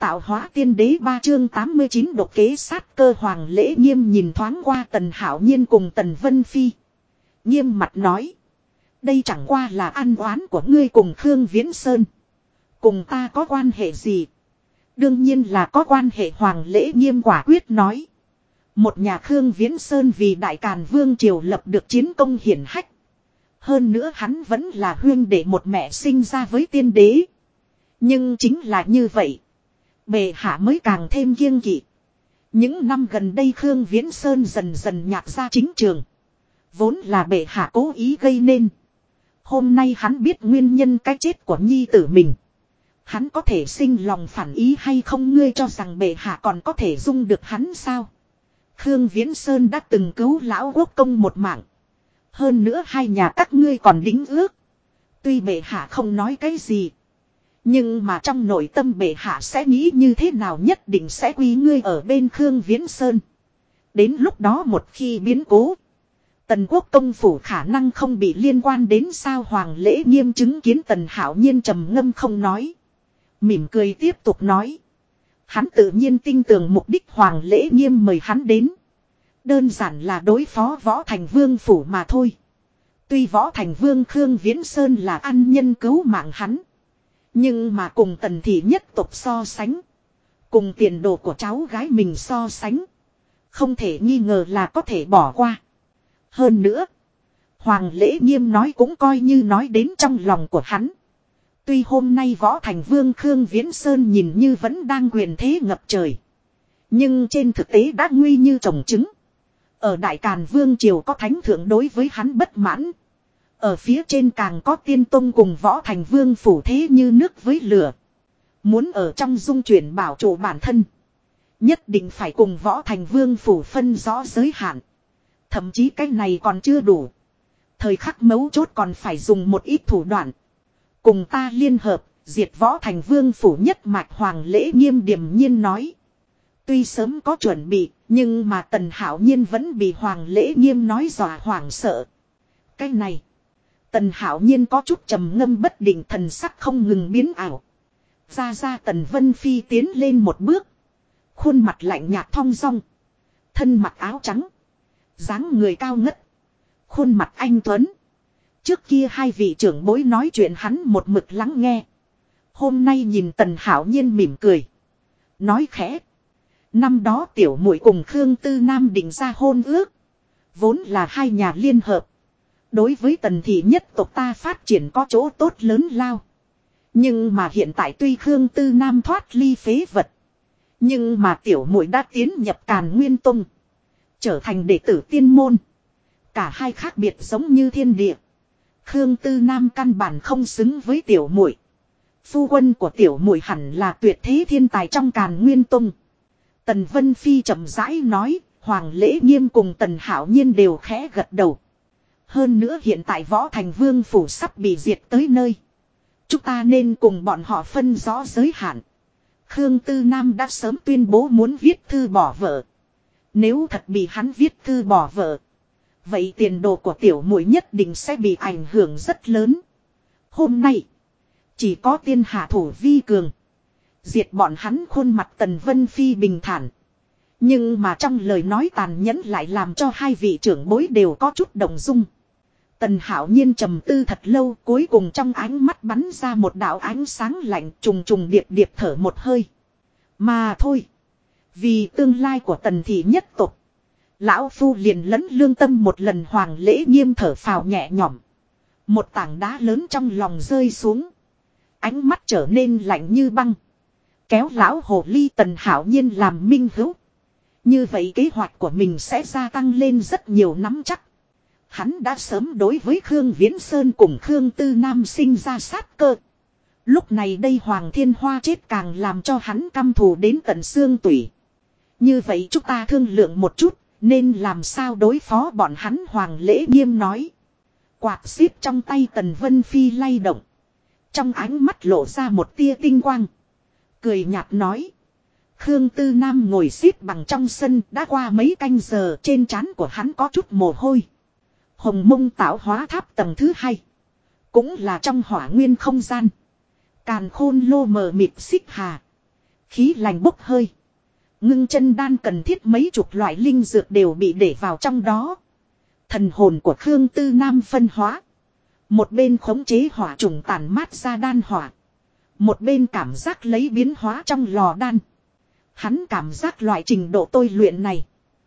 tạo hóa tiên đế 3 chương 89 độc kế sát cơ. Hoàng Lễ Nghiêm nhìn thoáng qua Tần Hạo Nhiên cùng Tần Vân Phi. Nghiêm mặt nói. Đây chẳng qua là ăn oán của ngươi cùng Khương Viễn Sơn. Cùng ta có quan hệ gì? Đương nhiên là có quan hệ. Hoàng Lễ Nghiêm quả quyết nói. Một nhà Khương Viễn Sơn vì Đại Càn Vương Triều lập được chiến công hiển hách. Hơn nữa hắn vẫn là huyên đệ một mẹ sinh ra với tiên đế. Nhưng chính là như vậy. Bệ hạ mới càng thêm kiêng kỵ. Những năm gần đây Khương Viễn Sơn dần dần nhạc ra chính trường. Vốn là bệ hạ cố ý gây nên. Hôm nay hắn biết nguyên nhân cái chết của nhi tử mình. Hắn có thể sinh lòng phản ý hay không? Ngươi cho rằng bệ hạ còn có thể dung được hắn sao? Khương Viễn Sơn đã từng cứu lão quốc công một mạng. Hơn nữa hai nhà các ngươi còn đính ước. Tuy bệ hạ không nói cái gì. Nhưng mà trong nội tâm bệ hạ sẽ nghĩ như thế nào nhất định sẽ quý ngươi ở bên Khương Viễn Sơn. Đến lúc đó một khi biến cố. Tần quốc công phủ khả năng không bị liên quan đến sao? Hoàng Lễ Nghiêm chứng kiến Tần Hạo Nhiên trầm ngâm không nói. Mỉm cười tiếp tục nói. Hắn tự nhiên tin tưởng mục đích Hoàng Lễ Nghiêm mời hắn đến. Đơn giản là đối phó Võ Thành Vương phủ mà thôi. Tuy Võ Thành Vương Khương Viễn Sơn là ăn nhân cứu mạng hắn. Nhưng mà cùng Tần thị nhất tộc so sánh. Cùng tiền đồ của cháu gái mình so sánh. Không thể nghi ngờ là có thể bỏ qua. Hơn nữa. Hoàng Lễ Nghiêm nói cũng coi như nói đến trong lòng của hắn. Tuy hôm nay Võ Thành Vương Khương Viễn Sơn nhìn như vẫn đang quyền thế ngập trời. Nhưng trên thực tế đã nguy như trồng trứng. Ở Đại Càn Vương Triều có thánh thượng đối với hắn bất mãn. Ở phía trên càng có tiên tông cùng Võ Thành Vương phủ thế như nước với lửa. Muốn ở trong dung chuyển bảo trụ bản thân. Nhất định phải cùng Võ Thành Vương phủ phân rõ giới hạn. Thậm chí cái này còn chưa đủ. Thời khắc mấu chốt còn phải dùng một ít thủ đoạn. Cùng ta liên hợp, diệt Võ Thành Vương phủ nhất mạch. Hoàng Lễ Nghiêm điềm nhiên nói. Tuy sớm có chuẩn bị, nhưng mà Tần Hạo Nhiên vẫn bị Hoàng Lễ Nghiêm nói dọa hoảng sợ. Cái này, Tần Hạo Nhiên có chút trầm ngâm bất định, thần sắc không ngừng biến ảo. Ra Tần Vân Phi tiến lên một bước. Khuôn mặt lạnh nhạt thong dong. Thân mặc áo trắng. Dáng người cao ngất. Khuôn mặt anh tuấn. Trước kia hai vị trưởng bối nói chuyện hắn một mực lắng nghe. Hôm nay nhìn Tần Hạo Nhiên mỉm cười. Nói khẽ. Năm đó tiểu muội cùng Khương Tư Nam định ra hôn ước. Vốn là hai nhà liên hợp. Đối với Tần thị nhất tộc ta phát triển có chỗ tốt lớn lao. Nhưng mà hiện tại tuy Khương Tư Nam thoát ly phế vật. Nhưng mà tiểu muội đã tiến nhập Càn Nguyên Tông. Trở thành đệ tử tiên môn. Cả hai khác biệt giống như thiên địa. Khương Tư Nam căn bản không xứng với tiểu muội. Phu quân của tiểu muội hẳn là tuyệt thế thiên tài trong Càn Nguyên Tông. Tần Vân Phi chậm rãi nói. Hoàng Lễ Nghiêm cùng Tần Hạo Nhiên đều khẽ gật đầu. Hơn nữa hiện tại Võ Thành Vương phủ sắp bị diệt tới nơi. Chúng ta nên cùng bọn họ phân rõ giới hạn. Khương Tư Nam đã sớm tuyên bố muốn viết thư bỏ vợ. Nếu thật bị hắn viết thư bỏ vợ. Vậy tiền đồ của tiểu muội nhất định sẽ bị ảnh hưởng rất lớn. Hôm nay. Chỉ có tiên hạ thủ vi cường. Diệt bọn hắn. Khuôn mặt Tần Vân Phi bình thản. Nhưng mà trong lời nói tàn nhẫn lại làm cho hai vị trưởng bối đều có chút động dung. Tần Hạo Nhiên trầm tư thật lâu, cuối cùng trong ánh mắt bắn ra một đạo ánh sáng lạnh, trùng trùng điệp điệp thở một hơi. Mà thôi. Vì tương lai của Tần thị nhất tộc. Lão Phu liền lẫn lương tâm một lần. Hoàng Lễ Nghiêm thở phào nhẹ nhõm. Một tảng đá lớn trong lòng rơi xuống. Ánh mắt trở nên lạnh như băng. Kéo lão hồ ly Tần Hạo Nhiên làm minh hữu. Như vậy kế hoạch của mình sẽ gia tăng lên rất nhiều nắm chắc. Hắn đã sớm đối với Khương Viễn Sơn cùng Khương Tư Nam sinh ra sát cơ. Lúc này đây Hoàng Thiên Hoa chết càng làm cho hắn căm thù đến tận xương tủy. Như vậy chúng ta thương lượng một chút, nên làm sao đối phó bọn hắn? Hoàng Lễ Nghiêm nói. Quạt xíp trong tay Tần Vân Phi lay động. Trong ánh mắt lộ ra một tia tinh quang. Cười nhạt nói. Khương Tư Nam ngồi xếp bằng trong sân, đã qua mấy canh giờ, trên trán của hắn có chút mồ hôi. Hồng Mông Tạo Hóa Tháp tầng thứ 2. Cũng là trong hỏa nguyên không gian. Càn khôn lô mờ mịt xích hà. Khí lành bốc hơi. Ngưng chân đan cần thiết mấy chục loại linh dược đều bị để vào trong đó. Thần hồn của Khương Tư Nam phân hóa. Một bên khống chế hỏa trùng tản mát ra đan hỏa. Một bên cảm giác lấy biến hóa trong lò đan. Hắn cảm giác loại trình độ tôi luyện này.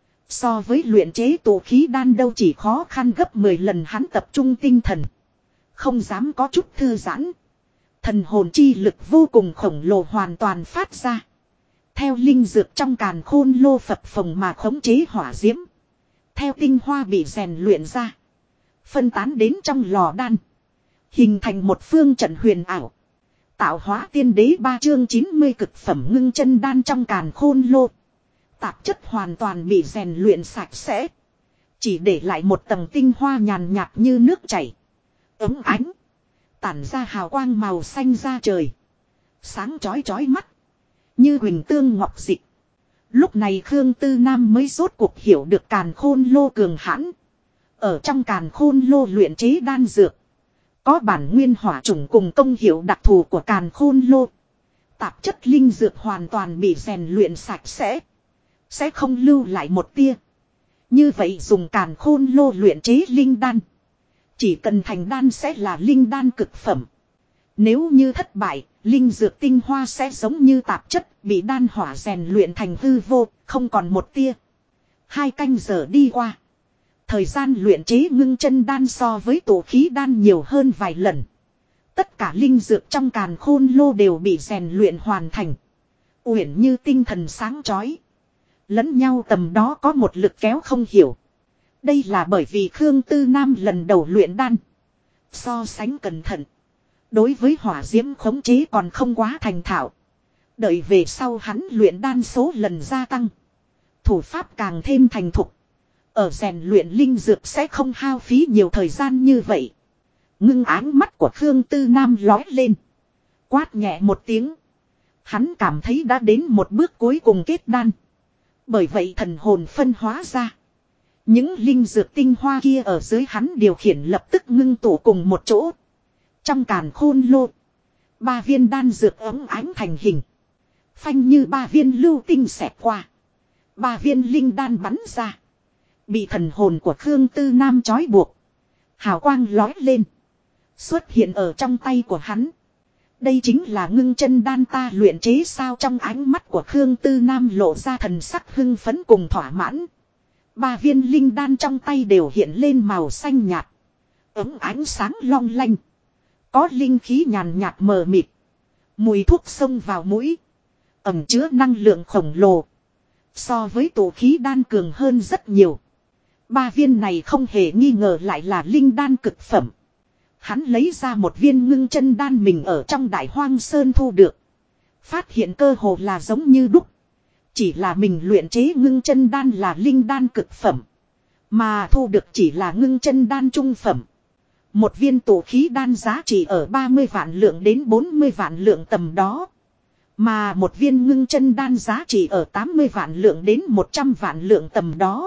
So với luyện chế tụ khí đan đâu chỉ khó khăn gấp 10 lần, hắn tập trung tinh thần. Không dám có chút thư giãn. Thần hồn chi lực vô cùng khổng lồ hoàn toàn phát ra. Theo linh dược trong càn khôn lô phập phồng mà khống chế hỏa diễm. Theo tinh hoa bị rèn luyện ra. Phân tán đến trong lò đan. Hình thành một phương trận huyền ảo. Tạo hóa tiên đế 3 chương 90 cực phẩm ngưng chân đan trong càn khôn lô. Tạp chất hoàn toàn bị rèn luyện sạch sẽ. Chỉ để lại một tầng tinh hoa nhàn nhạt như nước chảy. Ấm ánh. Tản ra hào quang màu xanh da trời. Sáng chói chói mắt. Như huỳnh tương ngọc dị. Lúc này Khương Tư Nam mới rốt cuộc hiểu được càn khôn lô cường hãn. Ở trong càn khôn lô luyện chế đan dược. Có bản nguyên hỏa chủng cùng công hiệu đặc thù của càn khôn lô. Tạp chất linh dược hoàn toàn bị rèn luyện sạch sẽ. Sẽ không lưu lại một tia. Như vậy dùng càn khôn lô luyện chế linh đan. Chỉ cần thành đan sẽ là linh đan cực phẩm. Nếu như thất bại, linh dược tinh hoa sẽ giống như tạp chất bị đan hỏa rèn luyện thành hư vô, không còn một tia. 2 canh giờ đi qua. Thời gian luyện chế ngưng chân đan so với tụ khí đan nhiều hơn vài lần. Tất cả linh dược trong càn khôn lô đều bị rèn luyện hoàn thành. Uyển như tinh thần sáng chói. Lẫn nhau tầm đó có một lực kéo không hiểu. Đây là bởi vì Khương Tư Nam lần đầu luyện đan. So sánh cẩn thận. Đối với hỏa diễm khống chế còn không quá thành thạo. Đợi về sau hắn luyện đan số lần gia tăng. Thủ pháp càng thêm thành thục. Ở rèn luyện linh dược sẽ không hao phí nhiều thời gian như vậy. Ngưng áng mắt của Khương Tư Nam lói lên. Quát nhẹ một tiếng. Hắn cảm thấy đã đến một bước cuối cùng kết đan. Bởi vậy thần hồn phân hóa ra. Những linh dược tinh hoa kia ở dưới hắn điều khiển lập tức ngưng tụ cùng một chỗ. Trong càn khôn lô. 3 viên đan dược ấm ánh thành hình. Phanh như 3 viên lưu tinh xẹt qua. 3 viên linh đan bắn ra. Bị thần hồn của Khương Tư Nam trói buộc. Hào quang lói lên. Xuất hiện ở trong tay của hắn. Đây chính là ngưng chân đan ta luyện chế sao, trong ánh mắt của Khương Tư Nam lộ ra thần sắc hưng phấn cùng thỏa mãn. 3 viên linh đan trong tay đều hiện lên màu xanh nhạt. Ấm ánh sáng long lanh. Có linh khí nhàn nhạt mờ mịt. Mùi thuốc xông vào mũi. Ẩm chứa năng lượng khổng lồ. So với tụ khí đan cường hơn rất nhiều. 3 viên này không hề nghi ngờ lại là linh đan cực phẩm. Hắn lấy ra một viên ngưng chân đan mình ở trong Đại Hoang Sơn thu được. Phát hiện cơ hồ là giống như đúc. Chỉ là mình luyện chế ngưng chân đan là linh đan cực phẩm. Mà thu được chỉ là ngưng chân đan trung phẩm. Một viên tụ khí đan giá trị ở 30 vạn lượng đến 40 vạn lượng tầm đó. Mà một viên ngưng chân đan giá trị ở 80 vạn lượng đến 100 vạn lượng tầm đó.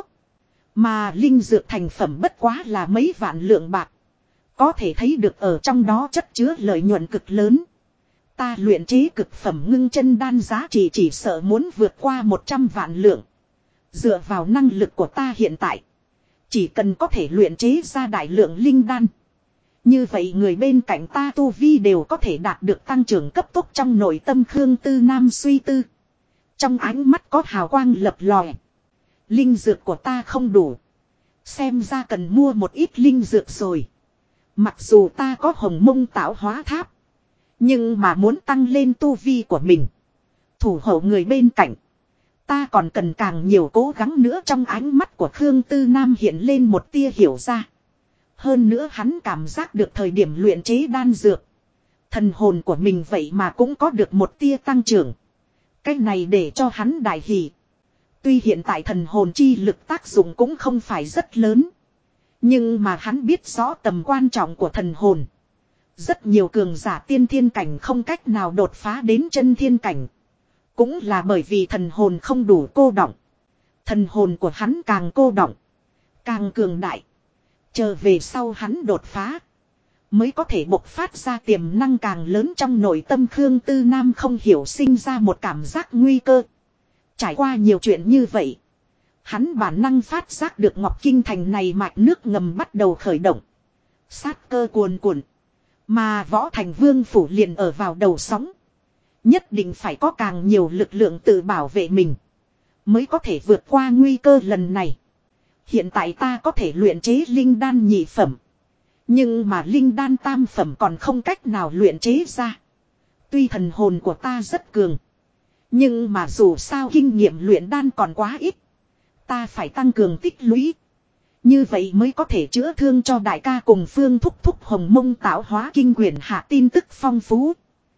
Mà linh dược thành phẩm bất quá là mấy vạn lượng bạc. Có thể thấy được ở trong đó chất chứa lợi nhuận cực lớn. Ta luyện chế cực phẩm ngưng chân đan giá trị chỉ sợ muốn vượt qua 100 vạn lượng. Dựa vào năng lực của ta hiện tại. Chỉ cần có thể luyện chế ra đại lượng linh đan. Như vậy người bên cạnh ta tu vi đều có thể đạt được tăng trưởng cấp tốc. Trong nội tâm Khương Tư Nam suy tư. Trong ánh mắt có hào quang lập lòe. Linh dược của ta không đủ. Xem ra cần mua một ít linh dược rồi. Mặc dù ta có hồng mông tạo hóa tháp. Nhưng mà muốn tăng lên tu vi của mình. Thủ hộ người bên cạnh. Ta còn cần càng nhiều cố gắng nữa. Trong ánh mắt của Khương Tư Nam hiện lên một tia hiểu ra. Hơn nữa hắn cảm giác được thời điểm luyện chế đan dược. Thần hồn của mình vậy mà cũng có được một tia tăng trưởng. Cái này để cho hắn đại hỉ. Tuy hiện tại thần hồn chi lực tác dụng cũng không phải rất lớn. Nhưng mà hắn biết rõ tầm quan trọng của thần hồn. Rất nhiều cường giả tiên thiên cảnh không cách nào đột phá đến chân thiên cảnh. Cũng là bởi vì thần hồn không đủ cô đọng. Thần hồn của hắn càng cô đọng, càng cường đại. Chờ về sau hắn đột phá. mới có thể bộc phát ra tiềm năng càng lớn trong nội tâm Khương Tư Nam không hiểu sinh ra một cảm giác nguy cơ. Trải qua nhiều chuyện như vậy. Hắn bản năng phát giác được Ngọc Kinh Thành này mạch nước ngầm bắt đầu khởi động. Sát cơ cuồn cuộn. Mà Võ Thành Vương phủ liền ở vào đầu sóng. Nhất định phải có càng nhiều lực lượng tự bảo vệ mình. Mới có thể vượt qua nguy cơ lần này. Hiện tại ta có thể luyện chế linh đan nhị phẩm. Nhưng mà linh đan tam phẩm còn không cách nào luyện chế ra. Tuy thần hồn của ta rất cường. Nhưng mà dù sao kinh nghiệm luyện đan còn quá ít. Ta phải tăng cường tích lũy. Như vậy mới có thể chữa thương cho đại ca cùng Phương Thúc Thúc Hồng Mông tạo hóa kinh quyển hạ tin tức phong phú.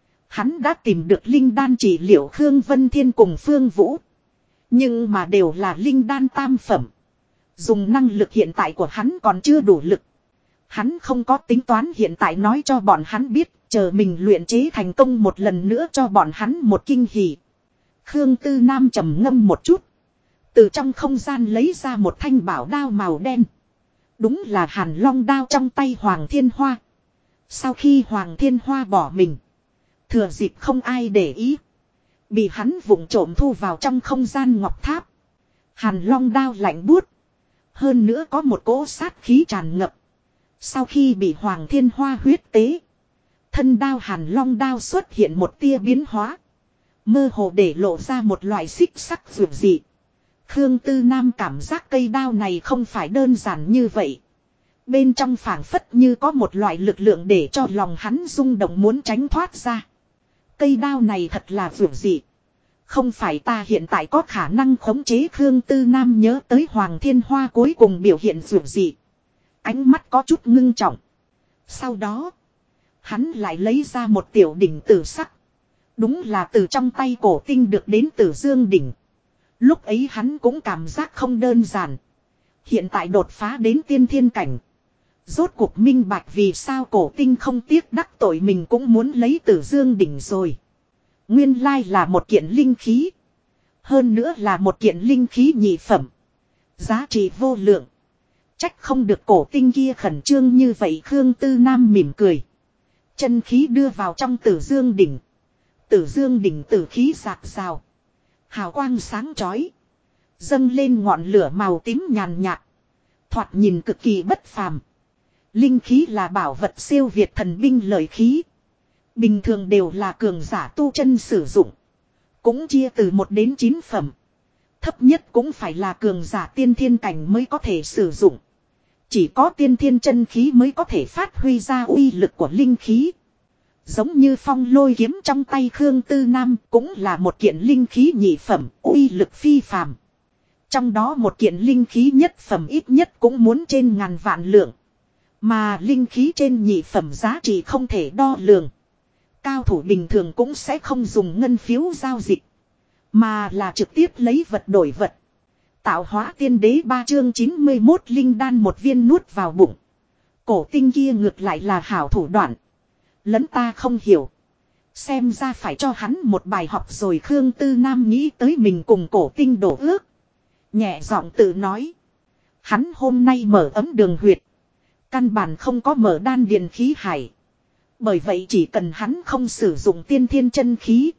Hắn đã tìm được linh đan trị liệu Khương Vân Thiên cùng Phương Vũ. Nhưng mà đều là linh đan tam phẩm. Dùng năng lực hiện tại của hắn còn chưa đủ lực. Hắn không có tính toán hiện tại nói cho bọn hắn biết, chờ mình luyện chế thành công một lần nữa cho bọn hắn một kinh hỉ. Khương Tư Nam trầm ngâm một chút. Từ trong không gian lấy ra một thanh bảo đao màu đen. Đúng là Hàn Long đao trong tay Hoàng Thiên Hoa. Sau khi Hoàng Thiên Hoa bỏ mình. Thừa dịp không ai để ý. Bị hắn vụng trộm thu vào trong không gian ngọc tháp. Hàn Long đao lạnh buốt. Hơn nữa có một cỗ sát khí tràn ngập. Sau khi bị Hoàng Thiên Hoa huyết tế. Thân đao Hàn Long đao xuất hiện một tia biến hóa. Mơ hồ để lộ ra một loại xích sắc dường dị. Khương Tư Nam cảm giác cây đao này không phải đơn giản như vậy. Bên trong phảng phất như có một loại lực lượng để cho lòng hắn rung động muốn tránh thoát ra. Cây đao này thật là dường dị. Không phải ta hiện tại có khả năng khống chế. Khương Tư Nam nhớ tới Hoàng Thiên Hoa cuối cùng biểu hiện dường dị. Ánh mắt có chút ngưng trọng. Sau đó, hắn lại lấy ra một tiểu đỉnh tử sắc. Đúng là từ trong tay Cổ Tinh được đến Tử Dương đỉnh. Lúc ấy hắn cũng cảm giác không đơn giản. Hiện tại đột phá đến tiên thiên cảnh. Rốt cuộc minh bạch vì sao Cổ Tinh không tiếc đắc tội mình cũng muốn lấy Tử Dương đỉnh rồi. Nguyên lai là một kiện linh khí. Hơn nữa là một kiện linh khí nhị phẩm. Giá trị vô lượng. Trách không được Cổ Tinh kia khẩn trương như vậy. Khương Tư Nam mỉm cười. Chân khí đưa vào trong Tử Dương đỉnh. Tử Dương đỉnh tử khí rạc rào. Hào quang sáng chói. Dâng lên ngọn lửa màu tím nhàn nhạt. Thoạt nhìn cực kỳ bất phàm. Linh khí là bảo vật siêu việt thần binh lợi khí. Bình thường đều là cường giả tu chân sử dụng. Cũng chia từ 1 đến 9 phẩm. Thấp nhất cũng phải là cường giả tiên thiên cảnh mới có thể sử dụng. Chỉ có tiên thiên chân khí mới có thể phát huy ra uy lực của linh khí. Giống như phong lôi kiếm trong tay Khương Tư Nam cũng là một kiện linh khí nhị phẩm, uy lực phi phàm. Trong đó một kiện linh khí nhất phẩm ít nhất cũng muốn trên ngàn vạn lượng. Mà linh khí trên nhị phẩm giá trị không thể đo lường. Cao thủ bình thường cũng sẽ không dùng ngân phiếu giao dịch. Mà là trực tiếp lấy vật đổi vật. Tạo hóa tiên đế 3 chương 91 linh đan một viên nuốt vào bụng. Cổ Tinh kia ngược lại là hảo thủ đoạn. Lẫn ta không hiểu. Xem ra phải cho hắn một bài học rồi. Khương Tư Nam nghĩ tới mình cùng Cổ Tinh đổ ước. Nhẹ giọng tự nói. Hắn hôm nay mở ấm đường huyệt. Căn bản không có mở đan điền khí hải. Bởi vậy chỉ cần hắn không sử dụng tiên thiên chân khí.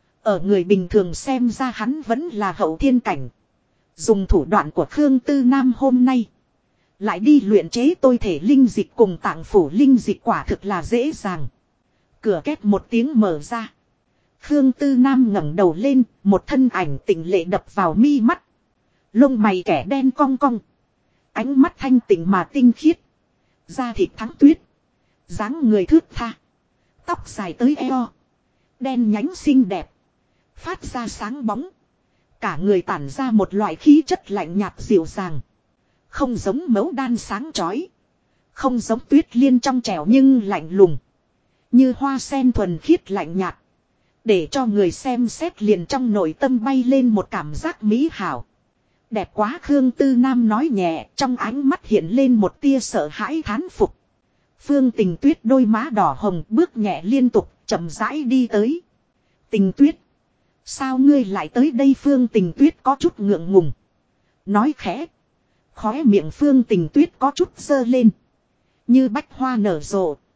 Ở người bình thường xem ra hắn vẫn là hậu thiên cảnh. Dùng thủ đoạn của Khương Tư Nam hôm nay. Lại đi luyện chế tôi thể linh dịch cùng tạng phủ linh dịch quả thực là dễ dàng. Cửa két một tiếng mở ra. Khương Tư Nam ngẩng đầu lên, một thân ảnh tỉnh lệ đập vào mi mắt. Lông mày kẻ đen cong cong. Ánh mắt thanh tỉnh mà tinh khiết. Da thịt thắng tuyết. Dáng người thướt tha. Tóc dài tới eo. Đen nhánh xinh đẹp. Phát ra sáng bóng. Cả người tản ra một loại khí chất lạnh nhạt dịu dàng. Không giống mẫu đan sáng chói. Không giống tuyết liên trong trẻo nhưng lạnh lùng. Như hoa sen thuần khiết lạnh nhạt. Để cho người xem xét liền trong nội tâm bay lên một cảm giác mỹ hảo. Đẹp quá. Khương Tư Nam nói nhẹ, trong ánh mắt hiện lên một tia sợ hãi thán phục. Phương Tình Tuyết đôi má đỏ hồng bước nhẹ liên tục, chậm rãi đi tới. Tình Tuyết. Sao ngươi lại tới đây? Phương Tình Tuyết có chút ngượng ngùng. Nói khẽ. Khóe miệng Phương Tình Tuyết có chút giơ lên. Như bách hoa nở rộ.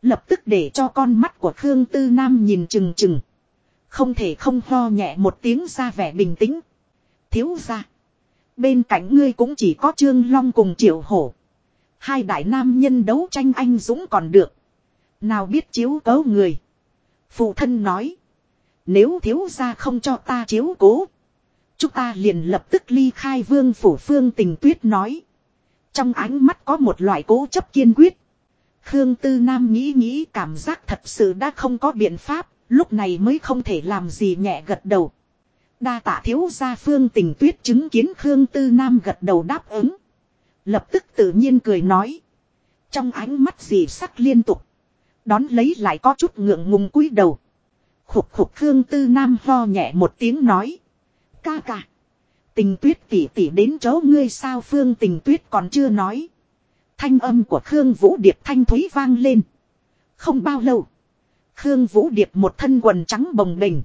Lập tức để cho con mắt của Khương Tư Nam nhìn chừng chừng. Không thể không ho nhẹ một tiếng ra vẻ bình tĩnh. Thiếu gia. Bên cạnh ngươi cũng chỉ có Trương Long cùng Triệu Hổ. Hai đại nam nhân đấu tranh anh dũng còn được. Nào biết chiếu cố người. Phụ thân nói. Nếu thiếu gia không cho ta chiếu cố. Chúng ta liền lập tức ly khai vương phủ. Phương Tình Tuyết nói. Trong ánh mắt có một loại cố chấp kiên quyết. Khương Tư Nam nghĩ cảm giác thật sự đã không có biện pháp. Lúc này mới không thể làm gì nhẹ gật đầu. Đa tạ thiếu gia. Phương Tình Tuyết chứng kiến Khương Tư Nam gật đầu đáp ứng. Lập tức tự nhiên cười nói. Trong ánh mắt dị sắc liên tục. Đón lấy lại có chút ngượng ngùng cúi đầu. Khục khục. Khương Tư Nam ho nhẹ một tiếng nói. Ca ca. Tình Tuyết tỷ tỷ đến chỗ ngươi sao? Phương Tình Tuyết còn chưa nói. Thanh âm của Khương Vũ Điệp thanh thúy vang lên. Không bao lâu. Khương Vũ Điệp một thân quần trắng bồng bềnh.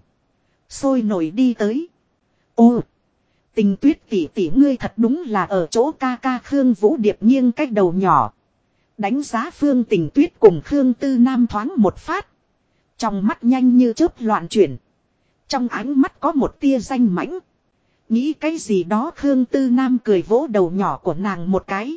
Sôi nổi đi tới. Ô. Tình Tuyết tỷ tỷ ngươi thật đúng là ở chỗ ca ca. Khương Vũ Điệp nghiêng cái đầu nhỏ. Đánh giá Phương Tình Tuyết cùng Khương Tư Nam thoáng một phát. Trong mắt nhanh như chớp loạn chuyển. Trong ánh mắt có một tia danh mãnh. Nghĩ cái gì đó Khương Tư Nam cười vỗ đầu nhỏ của nàng một cái.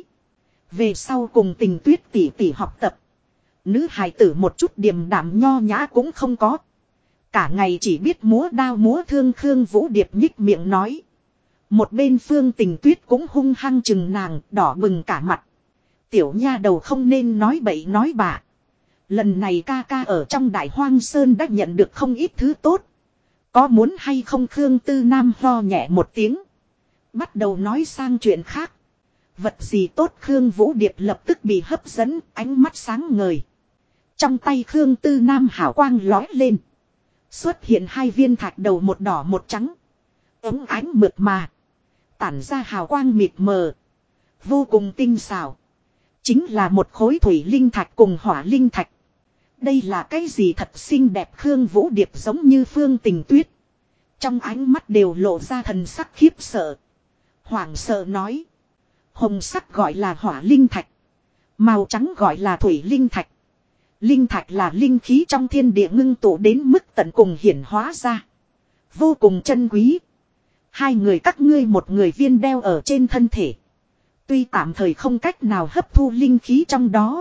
Về sau cùng Tình Tuyết tỷ tỷ học tập. Nữ hài tử một chút điềm đạm nho nhã cũng không có. Cả ngày chỉ biết múa đao múa thương. Khương Vũ Điệp nhích miệng nói. Một bên Phương Tình Tuyết cũng hung hăng chừng nàng đỏ bừng cả mặt. Tiểu nha đầu không nên nói bậy nói bạ. Lần này ca ca ở trong Đại Hoang Sơn đã nhận được không ít thứ tốt. Có muốn hay không? Khương Tư Nam ho nhẹ một tiếng. Bắt đầu nói sang chuyện khác. Vật gì tốt? Khương Vũ Điệp lập tức bị hấp dẫn, ánh mắt sáng ngời. Trong tay Khương Tư Nam hào quang lói lên. Xuất hiện hai viên thạch đầu, một đỏ một trắng. Ống ánh mượt mà. Tản ra hào quang mịt mờ. Vô cùng tinh xảo. Chính là một khối thủy linh thạch cùng hỏa linh thạch. Đây là cái gì thật xinh đẹp? Khương Vũ Điệp giống như Phương Tình Tuyết. Trong ánh mắt đều lộ ra thần sắc khiếp sợ. Hoảng sợ nói. Hồng sắc gọi là hỏa linh thạch. Màu trắng gọi là thủy linh thạch. Linh thạch là linh khí trong thiên địa ngưng tụ đến mức tận cùng hiển hóa ra. Vô cùng chân quý. Hai người các ngươi một người viên đeo ở trên thân thể. Tuy tạm thời không cách nào hấp thu linh khí trong đó.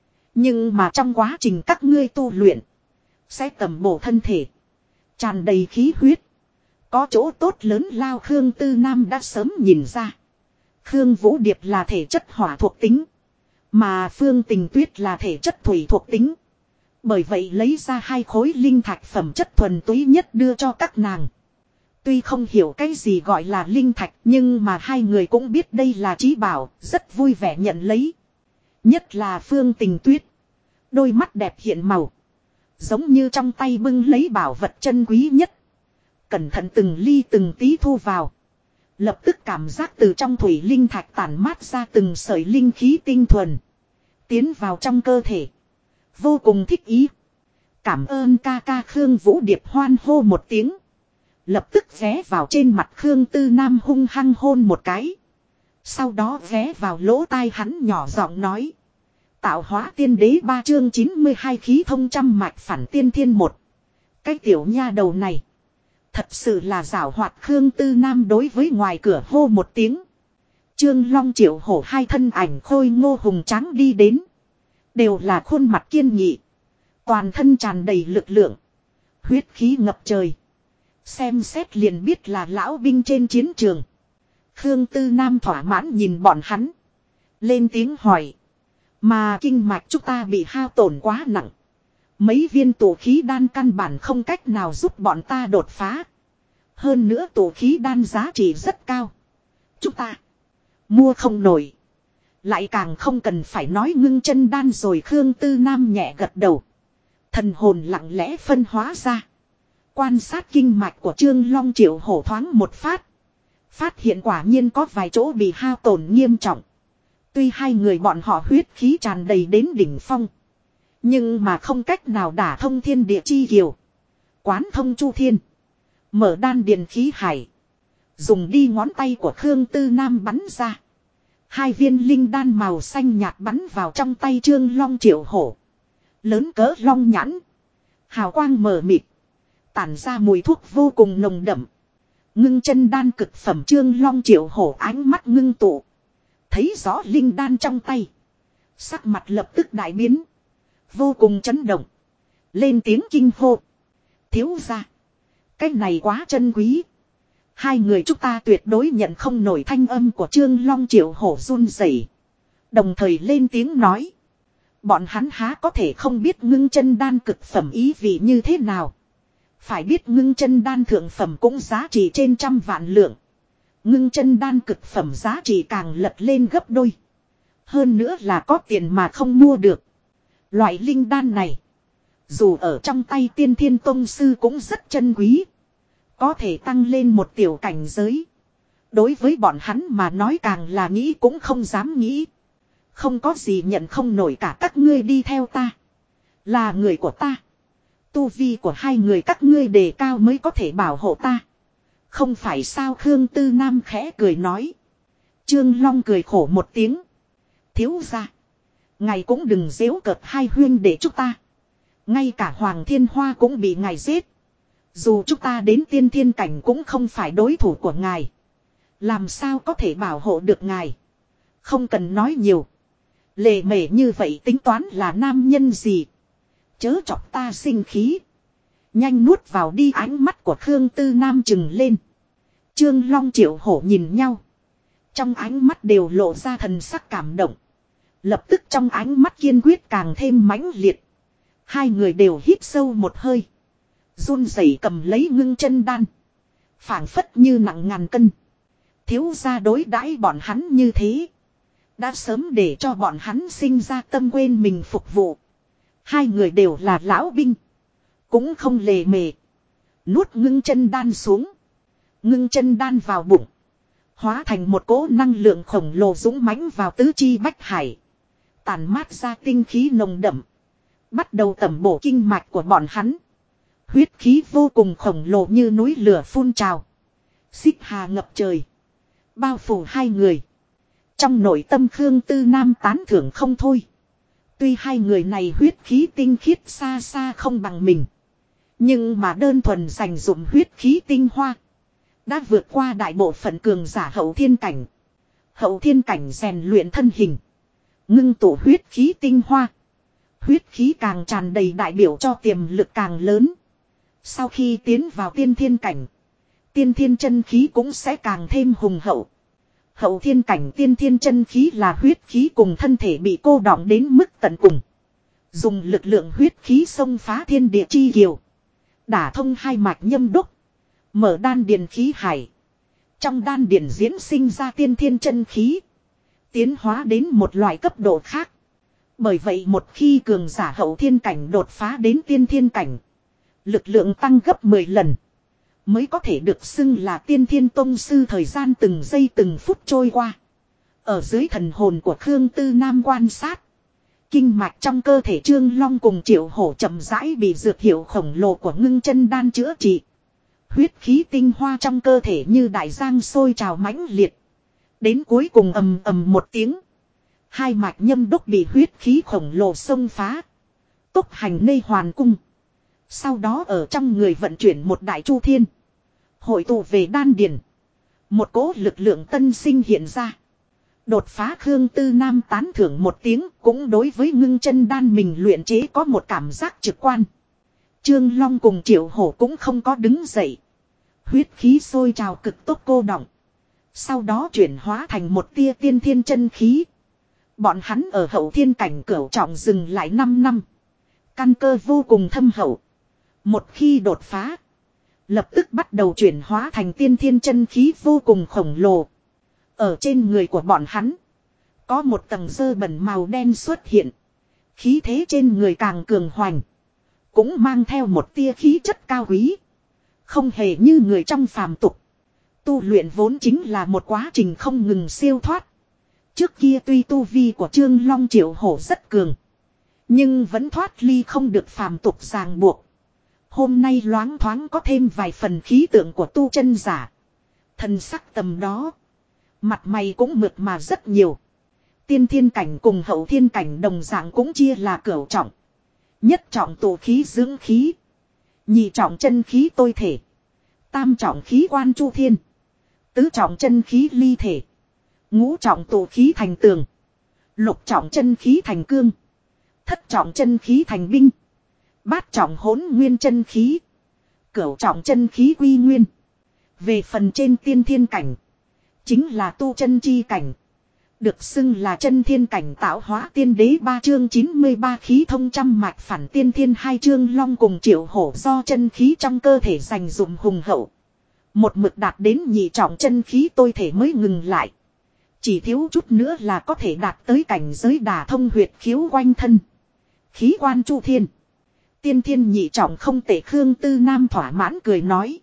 Nhưng mà trong quá trình các ngươi tu luyện. Sẽ tầm bổ thân thể. Tràn đầy khí huyết. Có chỗ tốt lớn lao. Khương Tư Nam đã sớm nhìn ra. Khương Vũ Điệp là thể chất hỏa thuộc tính. Mà Phương Tình Tuyết là thể chất thủy thuộc tính. Bởi vậy lấy ra hai khối linh thạch phẩm chất thuần túy nhất đưa cho các nàng. Tuy không hiểu cái gì gọi là linh thạch, nhưng mà hai người cũng biết đây là trí bảo, rất vui vẻ nhận lấy. Nhất là Phương Tình Tuyết. Đôi mắt đẹp hiện màu. Giống như trong tay bưng lấy bảo vật chân quý nhất. Cẩn thận từng ly từng tí thu vào. Lập tức cảm giác từ trong thủy linh thạch tản mát ra từng sợi linh khí tinh thuần. Tiến vào trong cơ thể. Vô cùng thích ý. Cảm ơn ca ca. Khương Vũ Điệp hoan hô một tiếng. Lập tức ghé vào trên mặt Khương Tư Nam hung hăng hôn một cái. Sau đó ghé vào lỗ tai hắn nhỏ giọng nói. Tạo hóa tiên đế 3 chương 92 khí thông trăm mạch phản tiên thiên một. Cái tiểu nha đầu này. Thật sự là giảo hoạt. Khương Tư Nam đối với ngoài cửa hô một tiếng. Trương Long Triệu Hổ hai thân ảnh khôi ngô hùng tráng đi đến. Đều là khuôn mặt kiên nghị. Toàn thân tràn đầy lực lượng. Huyết khí ngập trời. Xem xét liền biết là lão binh trên chiến trường. Khương Tư Nam thỏa mãn nhìn bọn hắn. Lên tiếng hỏi. Mà kinh mạch chúng ta bị hao tổn quá nặng. Mấy viên tụ khí đan căn bản không cách nào giúp bọn ta đột phá. Hơn nữa tụ khí đan giá trị rất cao. Chúng ta mua không nổi. Lại càng không cần phải nói ngưng chân đan rồi. Khương Tư Nam nhẹ gật đầu. Thần hồn lặng lẽ phân hóa ra. Quan sát kinh mạch của Trương Long Triệu Hổ thoáng một phát. Phát hiện quả nhiên có vài chỗ bị hao tổn nghiêm trọng. Tuy hai người bọn họ huyết khí tràn đầy đến đỉnh phong. Nhưng mà không cách nào đả thông thiên địa chi kiều. Quán thông chu thiên. Mở đan điền khí hải. Dùng đi ngón tay của Khương Tư Nam bắn ra. Hai viên linh đan màu xanh nhạt bắn vào trong tay Trương Long Triệu Hổ. Lớn cỡ long nhãn. Hào quang mờ mịt. Tản ra mùi thuốc vô cùng nồng đậm. Ngưng chân đan cực phẩm Trương Long Triệu Hổ ánh mắt ngưng tụ. Thấy rõ linh đan trong tay. Sắc mặt lập tức đại biến. Vô cùng chấn động. Lên tiếng kinh hô. Thiếu gia. Cái này quá chân quý. Hai người chúng ta tuyệt đối nhận không nổi thanh âm của Trương Long Triệu Hổ run rẩy. Đồng thời lên tiếng nói. Bọn hắn há có thể không biết ngưng chân đan cực phẩm ý vị như thế nào. Phải biết ngưng chân đan thượng phẩm cũng giá trị trên 100 vạn lượng. Ngưng chân đan cực phẩm giá trị càng lật lên gấp đôi. Hơn nữa là có tiền mà không mua được. Loại linh đan này. Dù ở trong tay Tiên Thiên Tông Sư cũng rất chân quý. Có thể tăng lên một tiểu cảnh giới. Đối với bọn hắn mà nói càng là nghĩ cũng không dám nghĩ. Không có gì nhận không nổi cả các ngươi đi theo ta. Là người của ta. Tu vi của hai người các ngươi đề cao mới có thể bảo hộ ta. Không phải sao Khương Tư Nam khẽ cười nói. Trương Long cười khổ một tiếng. Thiếu gia. Ngài cũng đừng giễu cợt hai huynh để chúng ta. Ngay cả Hoàng Thiên Hoa cũng bị ngài giết. Dù chúng ta đến tiên thiên cảnh cũng không phải đối thủ của ngài. Làm sao có thể bảo hộ được ngài. Không cần nói nhiều. Lề mề như vậy tính toán là nam nhân gì. Chớ chọc ta sinh khí. Nhanh nuốt vào đi ánh mắt của Khương Tư Nam trừng lên. Trương Long Triệu Hổ nhìn nhau. Trong ánh mắt đều lộ ra thần sắc cảm động. Lập tức trong ánh mắt kiên quyết càng thêm mãnh liệt. Hai người đều hít sâu một hơi. Run rẩy cầm lấy ngưng chân đan. Phảng phất như nặng ngàn cân. Thiếu gia đối đãi bọn hắn như thế. Đã sớm để cho bọn hắn sinh ra tâm quên mình phục vụ. Hai người đều là lão binh. Cũng không lề mề. Nuốt ngưng chân đan xuống. Ngưng chân đan vào bụng. Hóa thành một cỗ năng lượng khổng lồ dũng mãnh vào tứ chi bách hải. Tàn mát ra tinh khí nồng đậm. Bắt đầu tẩm bổ kinh mạch của bọn hắn. Huyết khí vô cùng khổng lồ như núi lửa phun trào. Xích hà ngập trời. Bao phủ hai người. Trong nội tâm Khương Tư Nam tán thưởng không thôi. Tuy hai người này huyết khí tinh khiết xa xa không bằng mình. Nhưng mà đơn thuần dành dụng huyết khí tinh hoa. Đã vượt qua đại bộ phận cường giả hậu thiên cảnh. Hậu thiên cảnh rèn luyện thân hình. Ngưng tụ huyết khí tinh hoa. Huyết khí càng tràn đầy đại biểu cho tiềm lực càng lớn. Sau khi tiến vào tiên thiên cảnh. Tiên thiên chân khí cũng sẽ càng thêm hùng hậu. Hậu thiên cảnh tiên thiên chân khí là huyết khí cùng thân thể bị cô đọng đến mức tận cùng. Dùng lực lượng huyết khí xông phá thiên địa chi kiều. Đả thông hai mạch nhâm đúc. Mở đan điền khí hải. Trong đan điền diễn sinh ra tiên thiên chân khí. Tiến hóa đến một loại cấp độ khác. Bởi vậy một khi cường giả hậu thiên cảnh đột phá đến tiên thiên cảnh. Lực lượng tăng gấp 10 lần. Mới có thể được xưng là tiên thiên tông sư thời gian từng giây từng phút trôi qua. Ở dưới thần hồn của Khương Tư Nam quan sát. Kinh mạch trong cơ thể Trương Long cùng Triệu Hổ chậm rãi bị dược hiệu khổng lồ của ngưng chân đan chữa trị. Huyết khí tinh hoa trong cơ thể như đại giang sôi trào mãnh liệt. Đến cuối cùng ầm ầm một tiếng. Hai mạch nhâm đúc bị huyết khí khổng lồ xông phá. Tốc hành nê hoàn cung. Sau đó ở trong người vận chuyển một đại chu thiên. Hội tụ về đan điền. Một cỗ lực lượng tân sinh hiện ra. Đột phá Khương Tư Nam tán thưởng một tiếng cũng đối với ngưng chân đan mình luyện chế có một cảm giác trực quan. Trương Long cùng Triệu Hổ cũng không có đứng dậy. Huyết khí sôi trào cực tốc cô đọng. Sau đó chuyển hóa thành một tia tiên thiên chân khí. Bọn hắn ở hậu thiên cảnh cửu trọng dừng lại 5 năm. Căn cơ vô cùng thâm hậu. Một khi đột phá. Lập tức bắt đầu chuyển hóa thành tiên thiên chân khí vô cùng khổng lồ. Ở trên người của bọn hắn. Có một tầng dơ bẩn màu đen xuất hiện. Khí thế trên người càng cường hoành. Cũng mang theo một tia khí chất cao quý. Không hề như người trong phàm tục. Tu luyện vốn chính là một quá trình không ngừng siêu thoát. Trước kia tuy tu vi của Trương Long Triệu Hổ rất cường. Nhưng vẫn thoát ly không được phàm tục ràng buộc. Hôm nay loáng thoáng có thêm vài phần khí tượng của tu chân giả. Thần sắc tầm đó. Mặt mày cũng mượt mà rất nhiều. Tiên thiên cảnh cùng hậu thiên cảnh đồng dạng cũng chia là cửu trọng. Nhất trọng tụ khí dưỡng khí. Nhị trọng chân khí tôi thể. Tam trọng khí quan chu thiên. Tứ trọng chân khí ly thể. Ngũ trọng tụ khí thành tường. Lục trọng chân khí thành cương. Thất trọng chân khí thành binh. Bát trọng hỗn nguyên chân khí. Cửu trọng chân khí quy nguyên. Về phần trên tiên thiên cảnh. Chính là tu chân chi cảnh. Được xưng là chân thiên cảnh tạo hóa tiên đế 3 chương 93 khí thông trăm mạch phản tiên thiên 2 chương long cùng triệu hổ do chân khí trong cơ thể dành dụm hùng hậu. Một mực đạt đến nhị trọng chân khí tôi thể mới ngừng lại. Chỉ thiếu chút nữa là có thể đạt tới cảnh giới đả thông huyệt khiếu quanh thân. Khí quan chu thiên. Tiên thiên nhị trọng không tệ Khương Tư Nam thỏa mãn cười nói.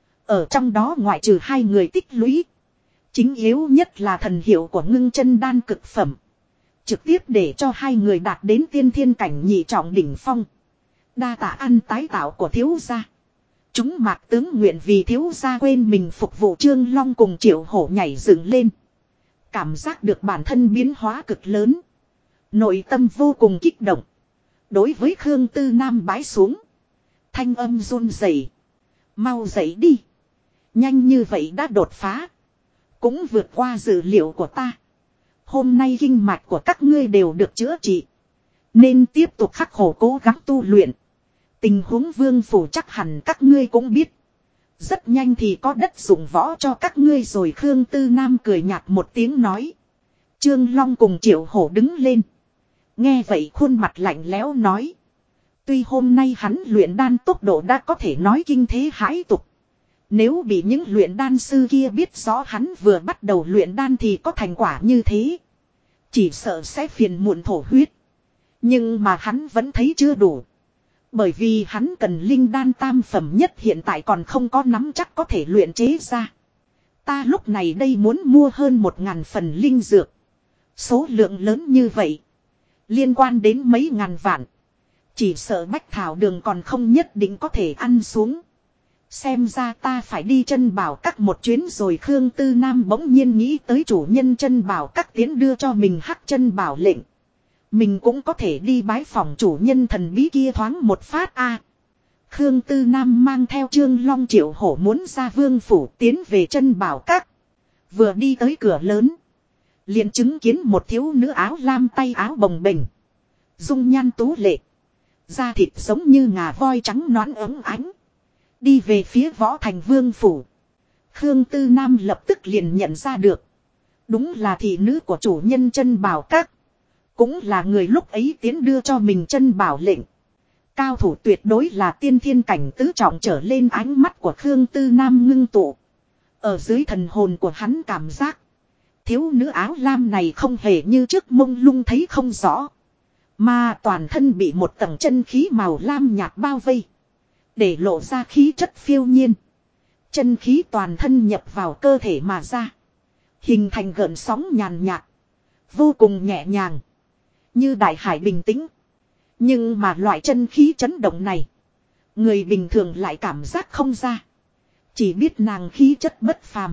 Ở trong đó ngoại trừ hai người tích lũy. Chính yếu nhất là thần hiệu của ngưng chân đan cực phẩm. Trực tiếp để cho hai người đạt đến tiên thiên cảnh nhị trọng đỉnh phong. Đa tạ ăn tái tạo của thiếu gia. Chúng mạc tướng nguyện vì thiếu gia quên mình phục vụ Trương Long cùng Triệu Hổ nhảy dựng lên. Cảm giác được bản thân biến hóa cực lớn. Nội tâm vô cùng kích động. Đối với Khương Tư Nam bái xuống. Thanh âm run rẩy. Mau dậy đi. Nhanh như vậy đã đột phá. Cũng vượt qua dự liệu của ta. Hôm nay kinh mạch của các ngươi đều được chữa trị. Nên tiếp tục khắc khổ cố gắng tu luyện. Tình huống vương phủ chắc hẳn các ngươi cũng biết. Rất nhanh thì có đất dụng võ cho các ngươi rồi. Khương Tư Nam cười nhạt một tiếng nói. Trương Long cùng Triệu Hổ đứng lên. Nghe vậy khuôn mặt lạnh lẽo nói. Tuy hôm nay hắn luyện đan tốc độ đã có thể nói kinh thế hãi tục. Nếu bị những luyện đan sư kia biết rõ hắn vừa bắt đầu luyện đan thì có thành quả như thế. Chỉ sợ sẽ phiền muộn thổ huyết. Nhưng mà hắn vẫn thấy chưa đủ. Bởi vì hắn cần linh đan tam phẩm nhất hiện tại còn không có nắm chắc có thể luyện chế ra. Ta lúc này đây muốn mua hơn 1.000 phần linh dược. Số lượng lớn như vậy. Liên quan đến mấy ngàn vạn. Chỉ sợ Bách Thảo Đường còn không nhất định có thể ăn xuống. Xem ra ta phải đi chân bảo các một chuyến rồi. Khương Tư Nam bỗng nhiên nghĩ tới chủ nhân chân bảo các tiến đưa cho mình hắc chân bảo lệnh. Mình cũng có thể đi bái phòng chủ nhân thần bí kia thoáng một phát a. Khương Tư Nam mang theo Trương Long Triệu Hổ muốn ra vương phủ tiến về chân bảo các. Vừa đi tới cửa lớn. Liền chứng kiến một thiếu nữ áo lam tay áo bồng bềnh. Dung nhan tú lệ. Da thịt giống như ngà voi trắng nõn ấm ánh. Đi về phía võ thành vương phủ. Khương Tư Nam lập tức liền nhận ra được. Đúng là thị nữ của chủ nhân chân bảo các. Cũng là người lúc ấy tiến đưa cho mình chân bảo lệnh. Cao thủ tuyệt đối là tiên thiên cảnh tứ trọng trở lên. Ánh mắt của Khương Tư Nam ngưng tụ. Ở dưới thần hồn của hắn cảm giác. Thiếu nữ áo lam này không hề như trước mông lung thấy không rõ. Mà toàn thân bị một tầng chân khí màu lam nhạt bao vây. Để lộ ra khí chất phiêu nhiên. Chân khí toàn thân nhập vào cơ thể mà ra. Hình thành gợn sóng nhàn nhạt. Vô cùng nhẹ nhàng. Như đại hải bình tĩnh. Nhưng mà loại chân khí chấn động này. Người bình thường lại cảm giác không ra. Chỉ biết nàng khí chất bất phàm.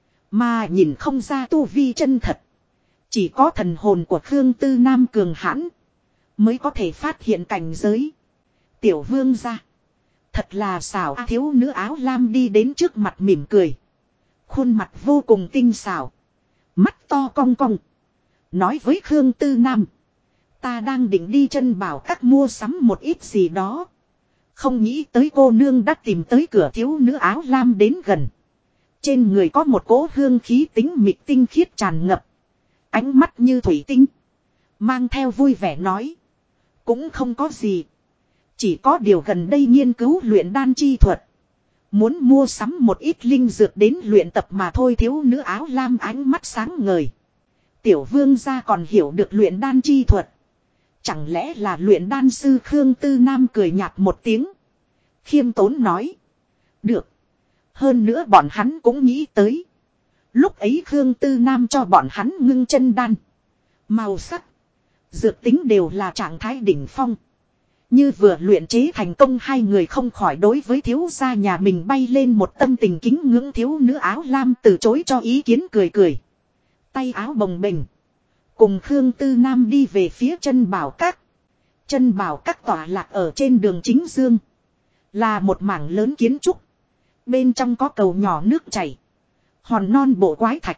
Mà nhìn không ra tu vi chân thật. Chỉ có thần hồn của Khương Tư Nam cường hãn. Mới có thể phát hiện cảnh giới. Tiểu vương gia. Thật là xảo a. Thiếu nữ áo lam đi đến trước mặt mỉm cười. Khuôn mặt vô cùng tinh xảo. Mắt to cong cong. Nói với Khương Tư Nam. Ta đang định đi chân bảo các mua sắm một ít gì đó. Không nghĩ tới cô nương đã tìm tới cửa. Thiếu nữ áo lam đến gần. Trên người có một cỗ hương khí tính mịt tinh khiết tràn ngập. Ánh mắt như thủy tinh. Mang theo vui vẻ nói. Cũng không có gì. Chỉ có điều gần đây nghiên cứu luyện đan chi thuật. Muốn mua sắm một ít linh dược đến luyện tập mà thôi. Thiếu nữ áo lam ánh mắt sáng ngời. Tiểu vương gia còn hiểu được luyện đan chi thuật. Chẳng lẽ là luyện đan sư? Khương Tư Nam cười nhạt một tiếng. Khiêm tốn nói. Được. Hơn nữa bọn hắn cũng nghĩ tới. Lúc ấy Khương Tư Nam cho bọn hắn ngưng chân đan. Màu sắc. Dược tính đều là trạng thái đỉnh phong. Như vừa luyện chế thành công, hai người không khỏi đối với thiếu gia nhà mình bay lên một tâm tình kính ngưỡng. Thiếu nữ áo lam từ chối cho ý kiến cười cười. Tay áo bồng bềnh. Cùng Khương Tư Nam đi về phía chân bảo các. Chân bảo các tòa lạc ở trên đường chính dương. Là một mảng lớn kiến trúc. Bên trong có cầu nhỏ nước chảy. Hòn non bộ quái thạch.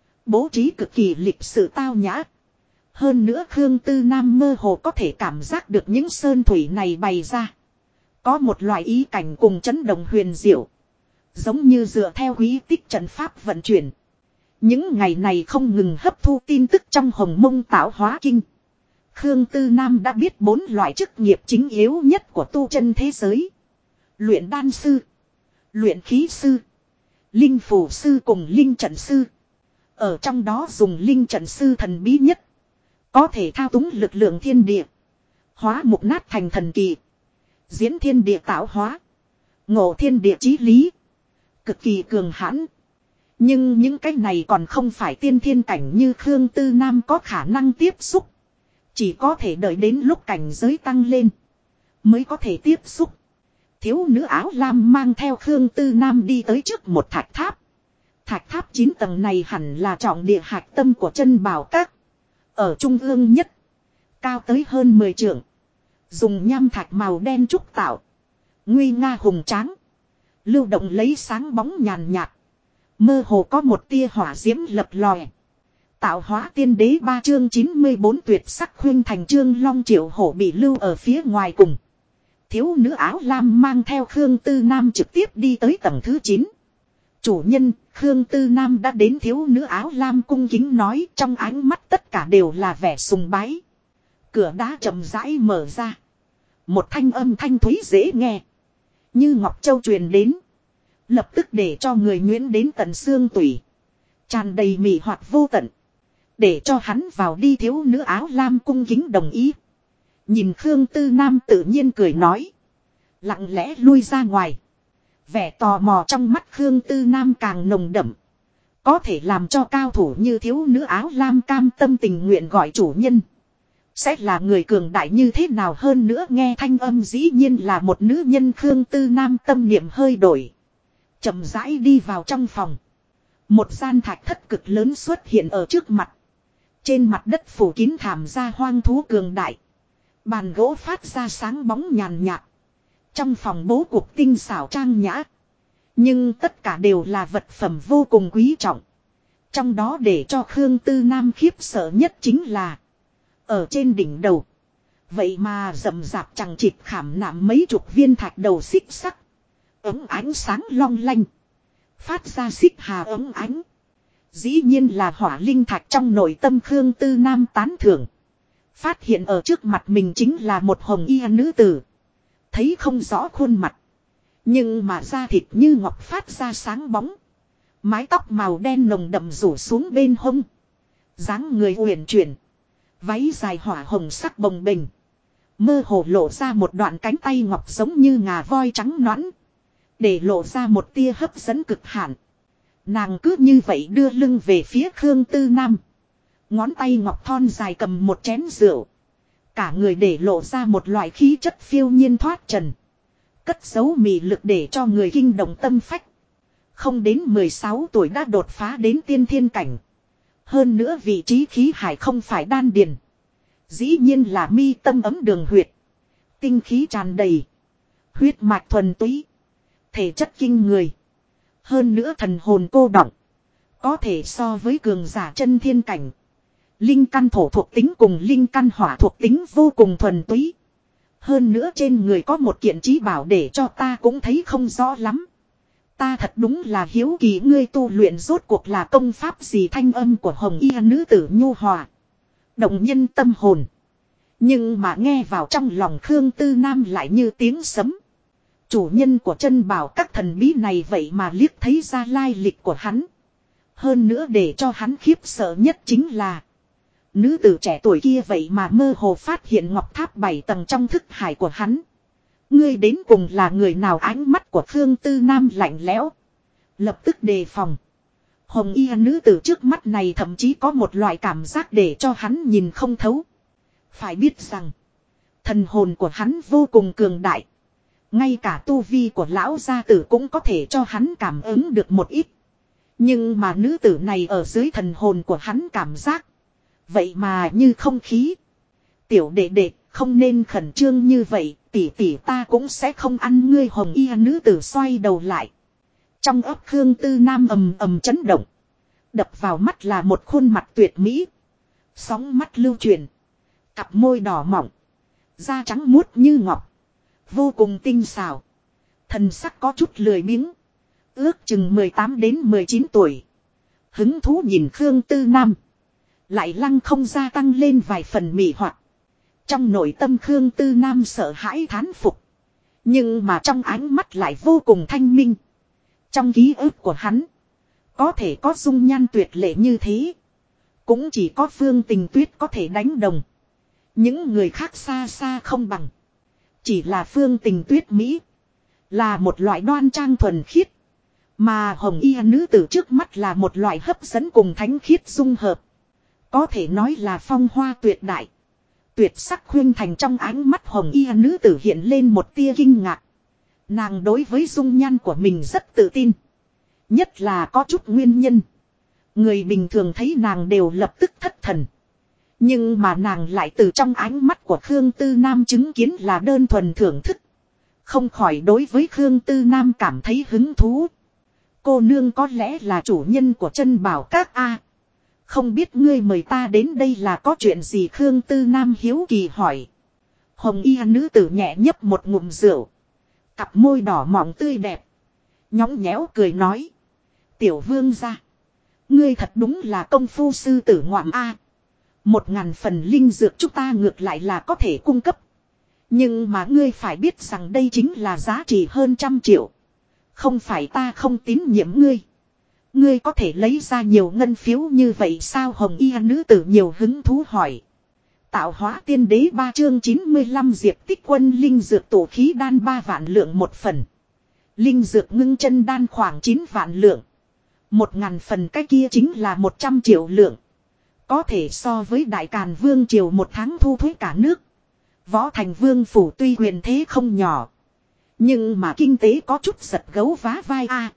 Bố trí cực kỳ lịch sự tao nhã. Hơn nữa Khương Tư Nam mơ hồ có thể cảm giác được những sơn thủy này bày ra. Có một loại ý cảnh cùng chấn động huyền diệu. Giống như dựa theo quý tích trận pháp vận chuyển. Những ngày này không ngừng hấp thu tin tức trong Hồng Mông Tạo Hóa Kinh. Khương Tư Nam đã biết 4 loại chức nghiệp chính yếu nhất của tu chân thế giới. Luyện đan sư, luyện khí sư, linh phù sư cùng linh trận sư. Ở trong đó dùng linh trận sư thần bí nhất. Có thể thao túng lực lượng thiên địa. Hóa mục nát thành thần kỳ. Diễn thiên địa tạo hóa. Ngộ thiên địa chí lý. Cực kỳ cường hãn. Nhưng những cái này còn không phải tiên thiên cảnh như Khương Tư Nam có khả năng tiếp xúc. Chỉ có thể đợi đến lúc cảnh giới tăng lên. Mới có thể tiếp xúc. Thiếu nữ áo lam mang theo Khương Tư Nam đi tới trước một thạch tháp. Thạch tháp 9 tầng này hẳn là trọng địa hạch tâm của chân bảo các. Ở trung ương nhất. Cao tới hơn 10 trượng. Dùng nham thạch màu đen trúc tạo. Nguy nga hùng tráng. Lưu động lấy sáng bóng nhàn nhạt. Mơ hồ có một tia hỏa diễm lập lòe. Tạo hóa tiên đế 3 chương 94 tuyệt sắc khuyên thành chương long triệu hổ bị lưu ở phía ngoài cùng. Thiếu nữ áo lam mang theo Khương Tư Nam trực tiếp đi tới tầng thứ 9. Chủ nhân, Khương Tư Nam đã đến. Thiếu nữ áo lam cung kính nói, trong ánh mắt tất cả đều là vẻ sùng bái. Cửa đá chậm rãi mở ra. Một thanh âm thanh thúy dễ nghe. Như Ngọc Châu truyền đến. Lập tức để cho người nhuyễn đến tận xương tủy. Tràn đầy mị hoạt vô tận. Để cho hắn vào đi. Thiếu nữ áo lam cung kính đồng ý. Nhìn Khương Tư Nam tự nhiên cười nói. Lặng lẽ lui ra ngoài. Vẻ tò mò trong mắt Khương Tư Nam càng nồng đậm. Có thể làm cho cao thủ như thiếu nữ áo lam cam tâm tình nguyện gọi chủ nhân. Sẽ là người cường đại như thế nào hơn nữa. Nghe thanh âm dĩ nhiên là một nữ nhân. Khương Tư Nam tâm niệm hơi đổi. Chậm rãi đi vào trong phòng. Một gian thạch thất cực lớn xuất hiện ở trước mặt. Trên mặt đất phủ kín thảm ra hoang thú cường đại. Bàn gỗ phát ra sáng bóng nhàn nhạt. Trong phòng bố cục tinh xảo trang nhã. Nhưng tất cả đều là vật phẩm vô cùng quý trọng. Trong đó để cho Khương Tư Nam khiếp sợ nhất chính là. Ở trên đỉnh đầu. Vậy mà rậm rạp chằng chịt khảm nạm mấy chục viên thạch đầu xích sắc. Ấm ánh sáng long lanh. Phát ra xích hà ấm ánh. Dĩ nhiên là hỏa linh thạch. Trong nội tâm Khương Tư Nam tán thưởng. Phát hiện ở trước mặt mình chính là một hồng y nữ tử. Thấy không rõ khuôn mặt. Nhưng mà da thịt như ngọc phát ra sáng bóng. Mái tóc màu đen nồng đậm rủ xuống bên hông. Dáng người uyển chuyển. Váy dài hỏa hồng sắc bồng bềnh. Mơ hồ lộ ra một đoạn cánh tay ngọc giống như ngà voi trắng nõn. Để lộ ra một tia hấp dẫn cực hạn. Nàng cứ như vậy đưa lưng về phía Khương Tư Nam. Ngón tay ngọc thon dài cầm một chén rượu. Cả người để lộ ra một loại khí chất phiêu nhiên thoát trần. Cất giấu mị lực để cho người kinh động tâm phách. Không đến 16 tuổi đã đột phá đến tiên thiên cảnh. Hơn nữa vị trí khí hải không phải đan điền. Dĩ nhiên là mi tâm ấm đường huyệt. Tinh khí tràn đầy. Huyết mạch thuần túy. Thể chất kinh người. Hơn nữa thần hồn cô đọng. Có thể so với cường giả chân thiên cảnh. Linh căn thổ thuộc tính cùng linh căn hỏa thuộc tính vô cùng thuần túy. Hơn nữa trên người có một kiện trí bảo để cho ta cũng thấy không rõ lắm. Ta thật đúng là hiếu kỳ ngươi tu luyện rốt cuộc là công pháp gì. Thanh âm của hồng y nữ tử nhu hòa. Động nhân tâm hồn. Nhưng mà nghe vào trong lòng Khương Tư Nam lại như tiếng sấm. Chủ nhân của chân bảo các thần bí này vậy mà liếc thấy ra lai lịch của hắn. Hơn nữa để cho hắn khiếp sợ nhất chính là. Nữ tử trẻ tuổi kia vậy mà mơ hồ phát hiện ngọc tháp 7 tầng trong thức hải của hắn. Ngươi đến cùng là người nào? Ánh mắt của Khương Tư Nam lạnh lẽo. Lập tức đề phòng. Hồng y nữ tử trước mắt này thậm chí có một loại cảm giác để cho hắn nhìn không thấu. Phải biết rằng. Thần hồn của hắn vô cùng cường đại. Ngay cả tu vi của lão gia tử cũng có thể cho hắn cảm ứng được một ít. Nhưng mà nữ tử này ở dưới thần hồn của hắn cảm giác. Vậy mà như không khí. Tiểu đệ đệ, Không nên khẩn trương như vậy, tỷ tỷ ta cũng sẽ không ăn ngươi. Hồng y nữ tử xoay đầu lại. Trong ấp Khương Tư Nam ầm ầm chấn động. Đập vào mắt là một khuôn mặt tuyệt mỹ. Sóng mắt lưu truyền. Cặp môi đỏ mỏng. Da trắng muốt như ngọc. Vô cùng tinh xảo. Thần sắc có chút lười biếng. Ước chừng 18 đến 19 tuổi. Hứng thú nhìn Khương Tư Nam. Lại lăng không gia tăng lên vài phần mị hoặc. Trong nội tâm Khương Tư Nam sợ hãi thán phục. Nhưng mà trong ánh mắt lại vô cùng thanh minh. Trong ký ức của hắn. Có thể có dung nhan tuyệt lệ như thế. Cũng chỉ có Phương Tình Tuyết có thể đánh đồng. Những người khác xa xa không bằng. Chỉ là Phương Tình Tuyết Mỹ. Là một loại đoan trang thuần khiết. Mà hồng y nữ tử trước mắt là một loại hấp dẫn cùng thánh khiết dung hợp. Có thể nói là phong hoa tuyệt đại. Tuyệt sắc khuyên thành trong ánh mắt hồng y nữ tử hiện lên một tia kinh ngạc. Nàng đối với dung nhan của mình rất tự tin. Nhất là có chút nguyên nhân. Người bình thường thấy nàng đều lập tức thất thần. Nhưng mà nàng lại từ trong ánh mắt của Khương Tư Nam chứng kiến là đơn thuần thưởng thức. Không khỏi đối với Khương Tư Nam cảm thấy hứng thú. Cô nương có lẽ là chủ nhân của Chân Bảo Các A. Không biết ngươi mời ta đến đây là có chuyện gì? Khương Tư Nam hiếu kỳ hỏi. Hồng y nữ tử nhẹ nhấp một ngụm rượu. Cặp môi đỏ mọng tươi đẹp. Nhõng nhẽo cười nói. Tiểu vương gia. Ngươi thật đúng là công phu sư tử ngoạm A. 1000 phần linh dược chúng ta ngược lại là có thể cung cấp. Nhưng mà ngươi phải biết rằng đây chính là giá trị hơn 100 triệu. Không phải ta không tín nhiệm ngươi. Ngươi có thể lấy ra nhiều ngân phiếu như vậy sao? Hồng y nữ tử nhiều hứng thú hỏi. Tạo hóa tiên đế 3 chương 95 Diệp Tích Quân linh dược tổ khí đan 3 vạn lượng một phần. Linh dược ngưng chân đan khoảng 9 vạn lượng. 1000 phần cái kia chính là 100 triệu lượng. Có thể so với Đại Càn Vương triều một tháng thu thuế cả nước. Võ Thành Vương phủ tuy quyền thế không nhỏ. Nhưng mà kinh tế có chút giật gấu vá vai a.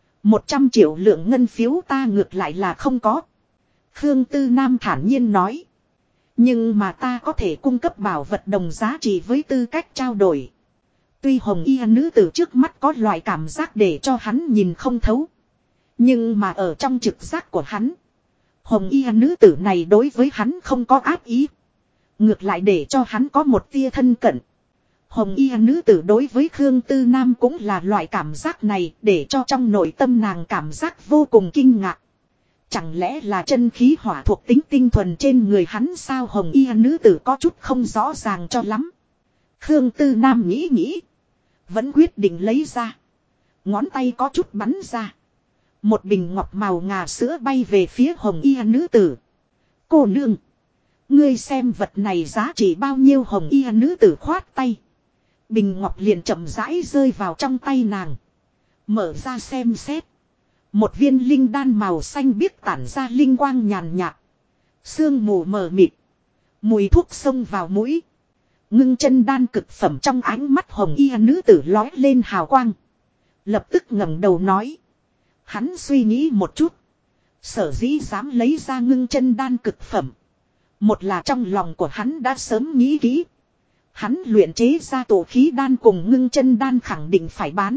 100 triệu lượng ngân phiếu ta ngược lại là không có. Khương Tư Nam thản nhiên nói. Nhưng mà ta có thể cung cấp bảo vật đồng giá trị với tư cách trao đổi. Tuy hồng y nữ tử trước mắt có loại cảm giác để cho hắn nhìn không thấu. Nhưng mà ở trong trực giác của hắn. Hồng y nữ tử này đối với hắn không có ác ý. Ngược lại để cho hắn có một tia thân cận. Hồng y nữ tử đối với Khương Tư Nam cũng là loại cảm giác này để cho trong nội tâm nàng cảm giác vô cùng kinh ngạc. Chẳng lẽ là chân khí hỏa thuộc tính tinh thuần trên người hắn sao? Hồng y nữ tử có chút không rõ ràng cho lắm. Khương Tư Nam nghĩ nghĩ. Vẫn quyết định lấy ra. Ngón tay có chút bắn ra. Một bình ngọc màu ngà sữa bay về phía hồng y nữ tử. Cô nương. Ngươi xem vật này giá trị bao nhiêu? Hồng y nữ tử khoát tay. Bình ngọc liền chậm rãi rơi vào trong tay nàng. Mở ra xem xét. Một viên linh đan màu xanh biếc tản ra linh quang nhàn nhạt. Sương mù mờ mịt. Mùi thuốc xông vào mũi. Ngưng chân đan cực phẩm trong ánh mắt hồng y nữ tử lói lên hào quang. Lập tức ngẩng đầu nói. Hắn suy nghĩ một chút. Sở dĩ dám lấy ra ngưng chân đan cực phẩm. Một là trong lòng của hắn đã sớm nghĩ kỹ. Hắn luyện chế ra tổ khí đan cùng ngưng chân đan khẳng định phải bán.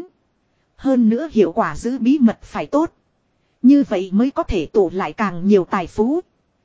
Hơn nữa hiệu quả giữ bí mật phải tốt. Như vậy mới có thể tụ lại càng nhiều tài phú.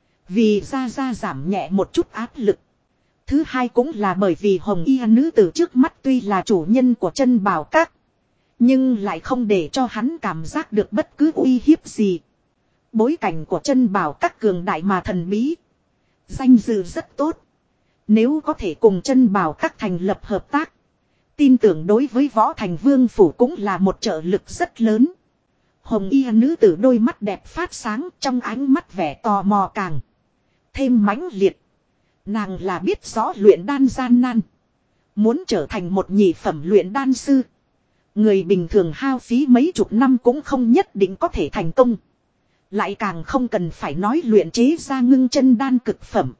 Vì ra giảm nhẹ một chút áp lực. Thứ hai cũng là bởi vì hồng y nữ tử trước mắt tuy là chủ nhân của Chân Bảo Các. Nhưng lại không để cho hắn cảm giác được bất cứ uy hiếp gì. Bối cảnh của Chân Bảo Các cường đại mà thần bí. Danh dự rất tốt. Nếu có thể cùng Chân Bảo Các thành lập hợp tác. Tin tưởng đối với Võ Thành Vương phủ cũng là một trợ lực rất lớn. Hồng y nữ tử đôi mắt đẹp phát sáng, trong ánh mắt vẻ tò mò càng thêm mãnh liệt. Nàng là biết rõ luyện đan gian nan. Muốn trở thành một nhị phẩm luyện đan sư. Người bình thường hao phí mấy chục năm cũng không nhất định có thể thành công. Lại càng không cần phải nói luyện chế ra ngưng chân đan cực phẩm.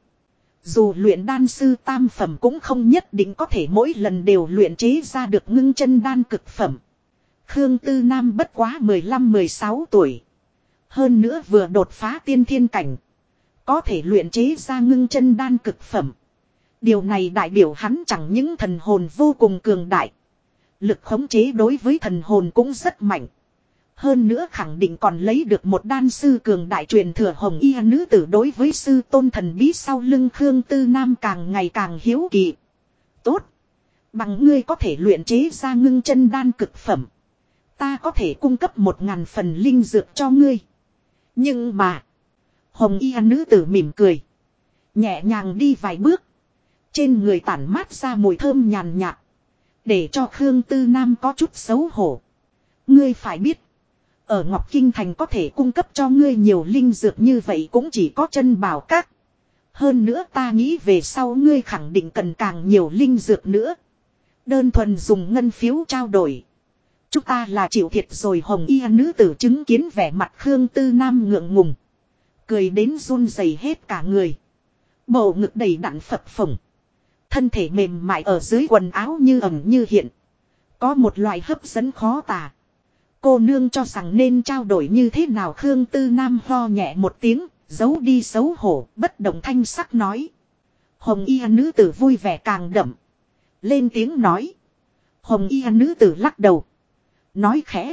Dù luyện đan sư tam phẩm cũng không nhất định có thể mỗi lần đều luyện chế ra được ngưng chân đan cực phẩm. Khương Tư Nam bất quá 15-16 tuổi. Hơn nữa vừa đột phá tiên thiên cảnh. Có thể luyện chế ra ngưng chân đan cực phẩm. Điều này đại biểu hắn chẳng những thần hồn vô cùng cường đại. Lực khống chế đối với thần hồn cũng rất mạnh. Hơn nữa khẳng định còn lấy được một đan sư cường đại truyền thừa hồng y nữ tử đối với sư tôn thần bí sau lưng Khương Tư Nam càng ngày càng hiếu kỳ. Tốt. Bằng ngươi có thể luyện chế ra ngưng chân đan cực phẩm. Ta có thể cung cấp 1000 phần linh dược cho ngươi. Nhưng mà. Hồng y nữ tử mỉm cười. Nhẹ nhàng đi vài bước. Trên người tản mát ra mùi thơm nhàn nhạt. Để cho Khương Tư Nam có chút xấu hổ. Ngươi phải biết. Ở Ngọc Kinh Thành có thể cung cấp cho ngươi nhiều linh dược như vậy cũng chỉ có Chân Bảo Các. Hơn nữa ta nghĩ về sau ngươi khẳng định cần càng nhiều linh dược nữa. Đơn thuần dùng ngân phiếu trao đổi. Chúng ta là chịu thiệt rồi. Hồng y nữ tử chứng kiến vẻ mặt Khương Tư Nam ngượng ngùng. Cười đến run rẩy hết cả người. Bầu ngực đầy đặn phập phồng. Thân thể mềm mại ở dưới quần áo như ẩn như hiện. Có một loại hấp dẫn khó tả. Cô nương cho rằng nên trao đổi như thế nào. Khương Tư Nam ho nhẹ một tiếng. Giấu đi xấu hổ. Bất động thanh sắc nói. Hồng y nữ tử vui vẻ càng đậm. Lên tiếng nói. Hồng y nữ tử lắc đầu. Nói khẽ.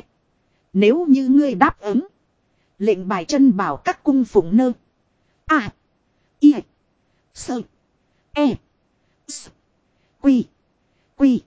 Nếu như ngươi đáp ứng. Lệnh bài Chân Bảo Các cung phụng nơ. À. Y. Sơ. E. S. Quy. Quy.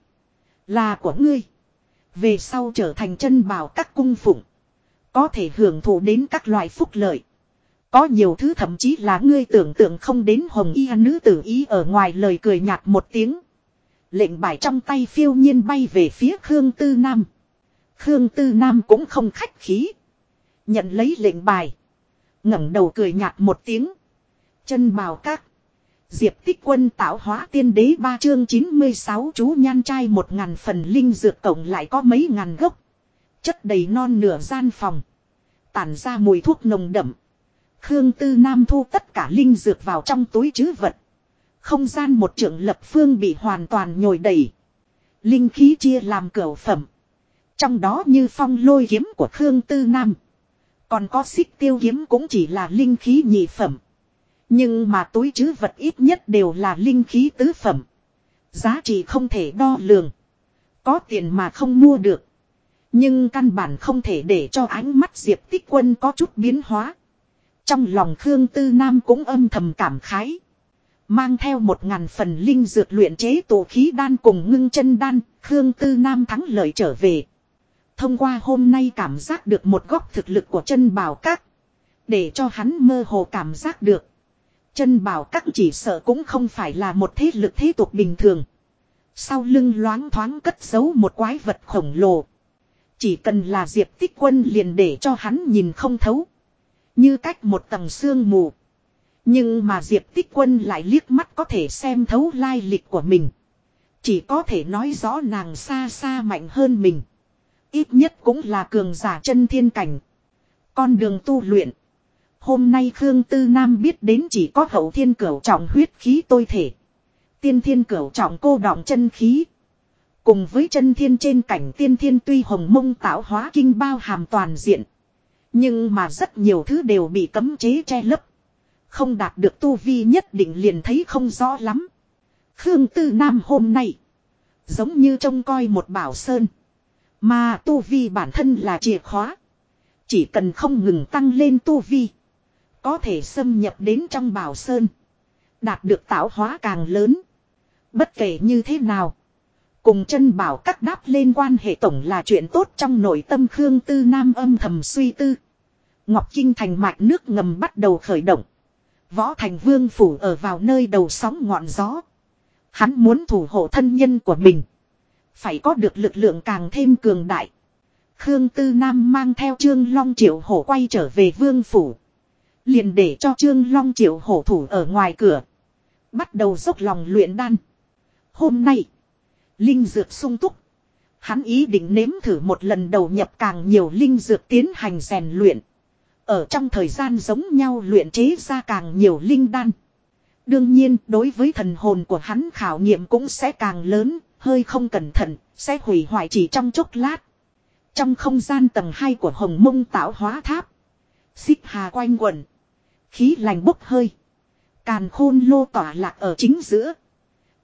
Là của ngươi. Về sau trở thành Chân Bảo Các cung phụng. Có thể hưởng thụ đến các loại phúc lợi. Có nhiều thứ thậm chí là ngươi tưởng tượng không đến. Hồng y nữ tử ý ở ngoài lời cười nhạt một tiếng. Lệnh bài trong tay phiêu nhiên bay về phía Khương Tư Nam. Khương Tư Nam cũng không khách khí. Nhận lấy lệnh bài. ngẩng đầu cười nhạt một tiếng. Chân Bảo Các. Diệp Tích Quân tạo hóa tiên đế 3 chương 96 chú nhan trai 1000 phần linh dược cộng lại có mấy ngàn gốc. Chất đầy non nửa gian phòng. Tản ra mùi thuốc nồng đậm. Khương Tư Nam thu tất cả linh dược vào trong túi trữ vật. Không gian một trượng lập phương bị hoàn toàn nhồi đầy. Linh khí chia làm cửu phẩm. Trong đó như phong lôi kiếm của Khương Tư Nam. Còn có xích tiêu kiếm cũng chỉ là linh khí nhị phẩm. Nhưng mà túi trữ vật ít nhất đều là linh khí tứ phẩm. Giá trị không thể đo lường. Có tiền mà không mua được. Nhưng căn bản không thể để cho ánh mắt Diệp Tích Quân có chút biến hóa. Trong lòng Khương Tư Nam cũng âm thầm cảm khái. Mang theo 1000 phần linh dược luyện chế tổ khí đan cùng ngưng chân đan, Khương Tư Nam thắng lợi trở về. Thông qua hôm nay cảm giác được một góc thực lực của Chân Bảo Các. Để cho hắn mơ hồ cảm giác được. Chân Bảo Các chỉ sợ cũng không phải là một thế lực thế tục bình thường. Sau lưng loáng thoáng cất giấu một quái vật khổng lồ. Chỉ cần là Diệp Tích Quân liền để cho hắn nhìn không thấu. Như cách một tầng sương mù. Nhưng mà Diệp Tích Quân lại liếc mắt có thể xem thấu lai lịch của mình. Chỉ có thể nói rõ nàng xa xa mạnh hơn mình. Ít nhất cũng là cường giả chân thiên cảnh. Con đường tu luyện. Hôm nay Khương Tư Nam biết đến chỉ có hậu thiên cửu trọng huyết khí tôi thể. Tiên thiên cửu trọng cô đọng chân khí. Cùng với chân thiên trên cảnh tiên thiên tuy hồng mông tạo hóa kinh bao hàm toàn diện. Nhưng mà rất nhiều thứ đều bị cấm chế che lấp. Không đạt được tu vi nhất định liền thấy không rõ lắm. Khương Tư Nam hôm nay. Giống như trông coi một bảo sơn. Mà tu vi bản thân là chìa khóa. Chỉ cần không ngừng tăng lên tu vi. Có thể xâm nhập đến trong bảo sơn. Đạt được tạo hóa càng lớn. Bất kể như thế nào. Cùng Chân Bảo Các đáp lên quan hệ tổng là chuyện tốt trong nội tâm Khương Tư Nam âm thầm suy tư. Ngọc Kinh Thành mạch nước ngầm bắt đầu khởi động. Võ Thành Vương phủ ở vào nơi đầu sóng ngọn gió. Hắn muốn thủ hộ thân nhân của mình. Phải có được lực lượng càng thêm cường đại. Khương Tư Nam mang theo Trương Long Triệu Hổ quay trở về Vương phủ. Liền để cho Trương Long Triệu Hổ thủ ở ngoài cửa. Bắt đầu dốc lòng luyện đan. Hôm nay. Linh dược sung túc. Hắn ý định nếm thử một lần đầu nhập càng nhiều linh dược tiến hành rèn luyện. Ở trong thời gian giống nhau luyện chế ra càng nhiều linh đan. Đương nhiên đối với thần hồn của hắn khảo nghiệm cũng sẽ càng lớn. Hơi không cẩn thận sẽ hủy hoại chỉ trong chốc lát. Trong không gian tầng 2 của Hồng Mông tạo hóa tháp. Xích hà quanh quẩn. Khí lành bốc hơi. Càn khôn lô tỏa lạc ở chính giữa.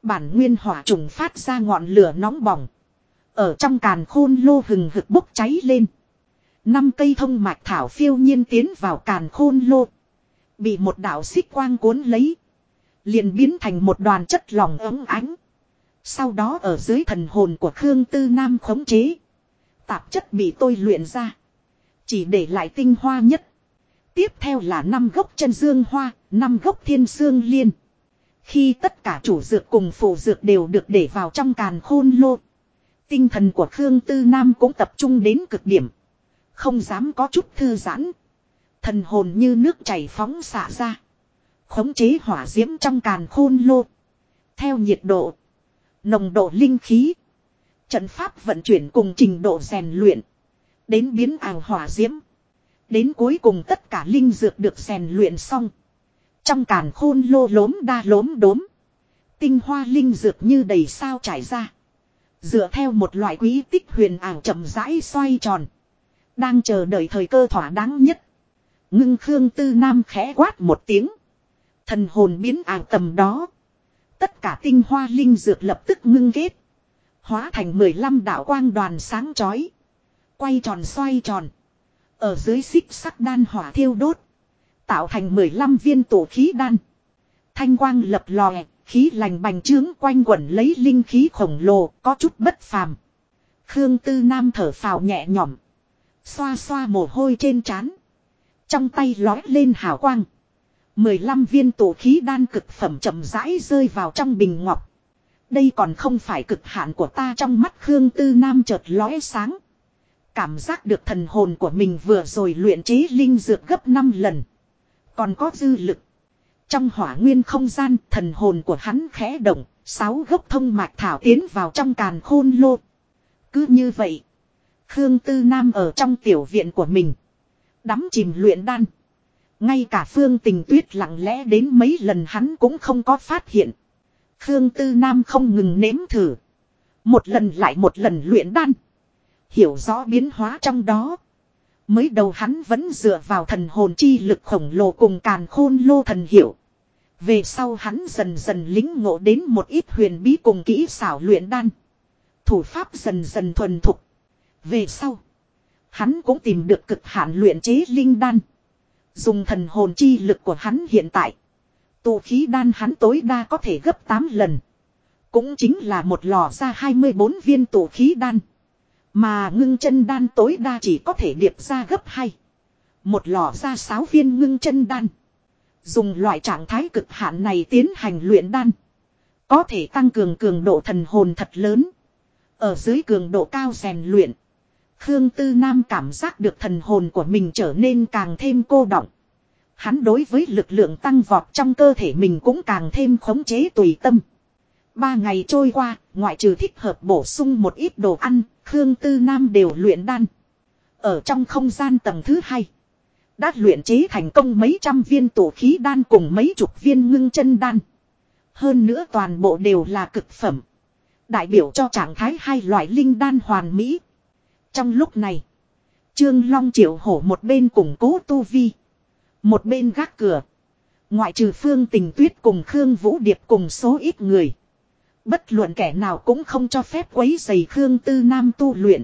Bản nguyên hỏa trùng phát ra ngọn lửa nóng bỏng. Ở trong càn khôn lô hừng hực bốc cháy lên. 5 cây thông mạch thảo phiêu nhiên tiến vào càn khôn lô. Bị một đạo xích quang cuốn lấy. Liền biến thành một đoàn chất lỏng ấm ánh. Sau đó ở dưới thần hồn của Khương Tư Nam khống chế. Tạp chất bị tôi luyện ra. Chỉ để lại tinh hoa nhất. Tiếp theo là 5 gốc chân dương hoa, 5 gốc thiên sương liên. Khi tất cả chủ dược cùng phụ dược đều được để vào trong càn khôn lô. Tinh thần của Khương Tư Nam cũng tập trung đến cực điểm. Không dám có chút thư giãn. Thần hồn như nước chảy phóng xạ ra. Khống chế hỏa diễm trong càn khôn lô. Theo nhiệt độ, nồng độ linh khí, trận pháp vận chuyển cùng trình độ rèn luyện. Đến biến ảo hỏa diễm. Đến cuối cùng tất cả linh dược được rèn luyện xong. Trong càn khôn lô lốm đa lốm đốm. Tinh hoa linh dược như đầy sao trải ra. Dựa theo một loại quý tích huyền ảo chậm rãi xoay tròn. Đang chờ đợi thời cơ thỏa đáng nhất. Ngưng Khương Tư Nam khẽ quát một tiếng. Thần hồn biến ảo tầm đó. Tất cả tinh hoa linh dược lập tức ngưng kết. Hóa thành 15 đạo quang đoàn sáng chói. Quay tròn xoay tròn. Ở dưới xích sắc đan hỏa thiêu đốt. Tạo thành 15 viên tổ khí đan. Thanh quang lập lòe, khí lành bành trướng quanh quẩn lấy linh khí khổng lồ, có chút bất phàm. Khương Tư Nam thở phào nhẹ nhõm. Xoa xoa mồ hôi trên trán. Trong tay lói lên hào quang. 15 viên tổ khí đan cực phẩm chậm rãi rơi vào trong bình ngọc. Đây còn không phải cực hạn của ta. Trong mắt Khương Tư Nam chợt lóe sáng. Cảm giác được thần hồn của mình vừa rồi luyện chế linh dược gấp 5 lần. Còn có dư lực. Trong hỏa nguyên không gian, thần hồn của hắn khẽ động, 6 gốc thông mạch thảo tiến vào trong càn khôn lô. Cứ như vậy, Khương Tư Nam ở trong tiểu viện của mình, đắm chìm luyện đan. Ngay cả Phương Tình Tuyết lặng lẽ đến mấy lần hắn cũng không có phát hiện. Khương Tư Nam không ngừng nếm thử. Một lần lại một lần luyện đan. Hiểu rõ biến hóa trong đó. Mới đầu hắn vẫn dựa vào thần hồn chi lực khổng lồ cùng càn khôn lô thần hiệu. Về sau hắn dần dần lính ngộ đến một ít huyền bí cùng kỹ xảo luyện đan. Thủ pháp dần dần thuần thục. Về sau, hắn cũng tìm được cực hạn luyện chế linh đan. Dùng thần hồn chi lực của hắn hiện tại. Tụ khí đan hắn tối đa có thể gấp 8 lần. Cũng chính là một lò ra 24 viên tụ khí đan. Mà ngưng chân đan tối đa chỉ có thể điệp ra gấp 2. Một lò ra 6 viên ngưng chân đan. Dùng loại trạng thái cực hạn này tiến hành luyện đan. Có thể tăng cường cường độ thần hồn thật lớn. Ở dưới cường độ cao rèn luyện. Khương Tư Nam cảm giác được thần hồn của mình trở nên càng thêm cô đọng. Hắn đối với lực lượng tăng vọt trong cơ thể mình cũng càng thêm khống chế tùy tâm. 3 ngày trôi qua, ngoại trừ thích hợp bổ sung một ít đồ ăn, Khương Tư Nam đều luyện đan. Ở trong không gian tầng thứ 2, đã luyện chế thành công mấy trăm viên tổ khí đan cùng mấy chục viên ngưng chân đan. Hơn nữa toàn bộ đều là cực phẩm. Đại biểu cho trạng thái 2 loại linh đan hoàn mỹ. Trong lúc này, Trương Long Triệu Hổ một bên củng cố tu vi. Một bên gác cửa. Ngoại trừ Phương Tình Tuyết cùng Khương Vũ Điệp cùng số ít người. Bất luận kẻ nào cũng không cho phép quấy rầy Khương Tư Nam tu luyện.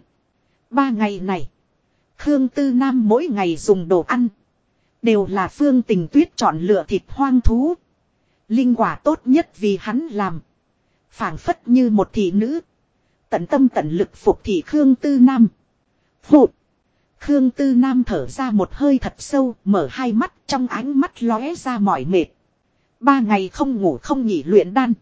3 ngày này, Khương Tư Nam mỗi ngày dùng đồ ăn. Đều là Phương Tình Tuyết chọn lựa thịt hoang thú. Linh quả tốt nhất vì hắn làm. Phảng phất như một thị nữ. Tận tâm tận lực phục thị Khương Tư Nam. Phụt. Khương Tư Nam thở ra một hơi thật sâu, mở hai mắt, trong ánh mắt lóe ra mỏi mệt. 3 ngày không ngủ không nghỉ luyện đan.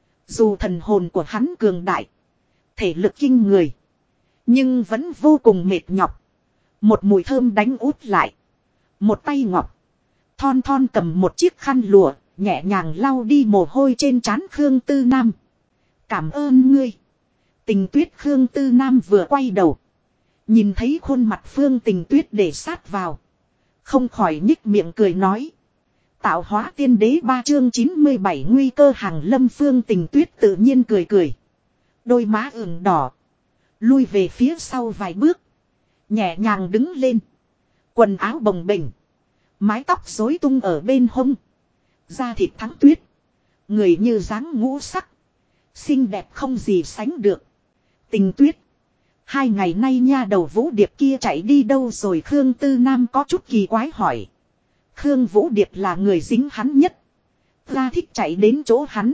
Dù thần hồn của hắn cường đại, thể lực kinh người, nhưng vẫn vô cùng mệt nhọc. Một mùi thơm đánh út lại. Một tay ngọc thon thon cầm một chiếc khăn lụa, nhẹ nhàng lau đi mồ hôi trên trán Khương Tư Nam. Cảm ơn ngươi. Tình Tuyết. Khương Tư Nam vừa quay đầu, nhìn thấy khuôn mặt Phương Tình Tuyết để sát vào, không khỏi nhích miệng cười nói. Tạo hóa tiên đế 3 chương 97 nguy cơ hàng lâm. Phương Tình Tuyết tự nhiên cười cười. Đôi má ửng đỏ. Lui về phía sau vài bước. Nhẹ nhàng đứng lên. Quần áo bồng bềnh. Mái tóc rối tung ở bên hông. Da thịt thắng tuyết. Người như dáng ngũ sắc. Xinh đẹp không gì sánh được. Tình Tuyết. 2 ngày nay nha đầu Vũ Điệp kia chạy đi đâu rồi? Khương Tư Nam có chút kỳ quái hỏi. Khương Vũ Điệp là người dính hắn nhất. Ra thích chạy đến chỗ hắn.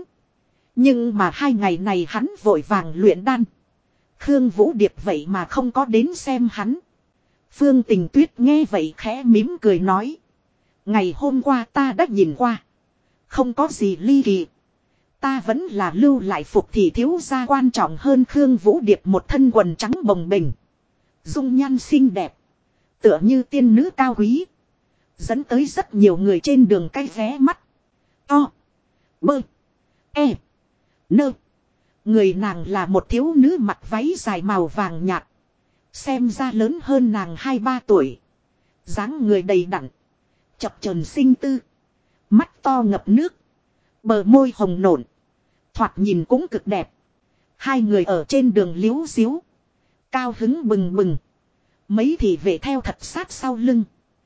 Nhưng mà 2 ngày này hắn vội vàng luyện đan. Khương Vũ Điệp vậy mà không có đến xem hắn. Phương Tình Tuyết nghe vậy khẽ mím cười nói. Ngày hôm qua ta đã nhìn qua. Không có gì ly kỳ. Ta vẫn là lưu lại phục thị thiếu gia quan trọng hơn. Khương Vũ Điệp một thân quần trắng bồng bềnh. Dung nhan xinh đẹp. Tựa như tiên nữ cao quý. Dẫn tới rất nhiều người trên đường cái vé mắt. To. Bơ. E. Nơ. Người nàng là một thiếu nữ mặc váy dài màu vàng nhạt. Xem ra lớn hơn nàng 2-3 tuổi. Dáng người đầy đặn. Chập chờn xinh tư. Mắt to ngập nước. Bờ môi hồng nộn. Thoạt nhìn cũng cực đẹp. Hai người ở trên đường liếu xiếu. Cao hứng bừng bừng. Mấy thị vệ theo thật sát sau lưng.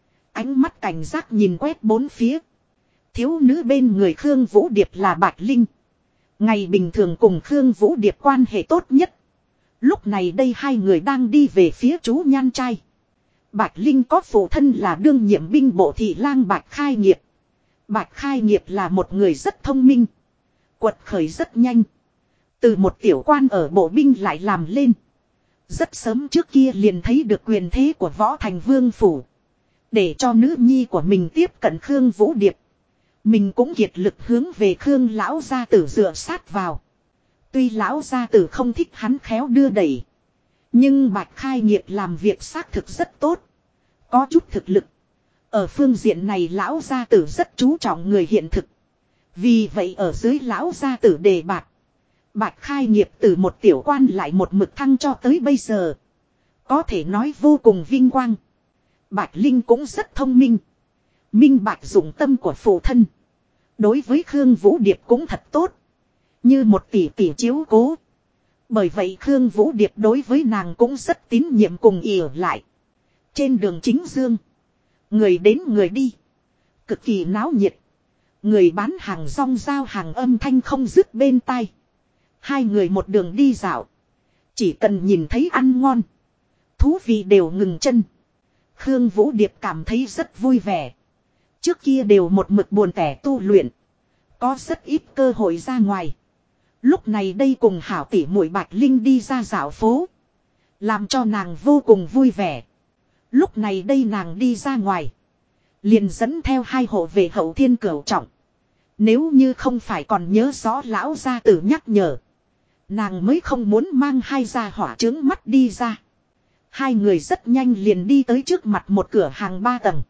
Ánh mắt cảnh giác nhìn quét bốn phía. Thiếu nữ bên người Khương Vũ Điệp là Bạch Linh. Ngày bình thường cùng Khương Vũ Điệp quan hệ tốt nhất. Lúc này đây hai người đang đi về phía chú Nhan Trai. Bạch Linh có phụ thân là đương nhiệm binh bộ thị lang Bạch Khai Nghiệp. Bạch Khai Nghiệp là một người rất thông minh. Quật khởi rất nhanh. Từ một tiểu quan ở bộ binh lại làm lên. Rất sớm trước kia liền thấy được quyền thế của Võ Thành Vương Phủ. Để cho nữ nhi của mình tiếp cận Khương Vũ Điệp. Mình cũng kiệt lực hướng về Khương lão gia tử dựa sát vào. Tuy lão gia tử không thích hắn khéo đưa đẩy. Nhưng Bạch Khai Nghiệp làm việc xác thực rất tốt. Có chút thực lực. Ở phương diện này lão gia tử rất chú trọng người hiện thực. Vì vậy ở dưới lão gia tử đề bạt. Bạch Khai Nghiệp từ một tiểu quan lại một mực thăng cho tới bây giờ. Có thể nói vô cùng vinh quang. Bạch Linh cũng rất thông minh. Minh bạch dụng tâm của phụ thân. Đối với Khương Vũ Điệp cũng thật tốt. Như một tỷ tỷ chiếu cố. Bởi vậy Khương Vũ Điệp đối với nàng cũng rất tín nhiệm cùng ỷ lại. Trên đường chính dương. Người đến người đi. Cực kỳ náo nhiệt. Người bán hàng rong giao hàng âm thanh không dứt bên tai. Hai người một đường đi dạo. Chỉ cần nhìn thấy ăn ngon. Thú vị đều ngừng chân. Khương Vũ Điệp cảm thấy rất vui vẻ. Trước kia đều một mực buồn tẻ tu luyện. Có rất ít cơ hội ra ngoài. Lúc này đây cùng hảo tỷ muội Bạch Linh đi ra dạo phố. Làm cho nàng vô cùng vui vẻ. Lúc này đây nàng đi ra ngoài. Liền dẫn theo hai hộ vệ Hậu Thiên Cửu Trọng. Nếu như không phải còn nhớ rõ lão gia tử nhắc nhở. Nàng mới không muốn mang hai gia hỏa trướng mắt đi ra. Hai người rất nhanh liền đi tới trước mặt một cửa hàng 3 tầng.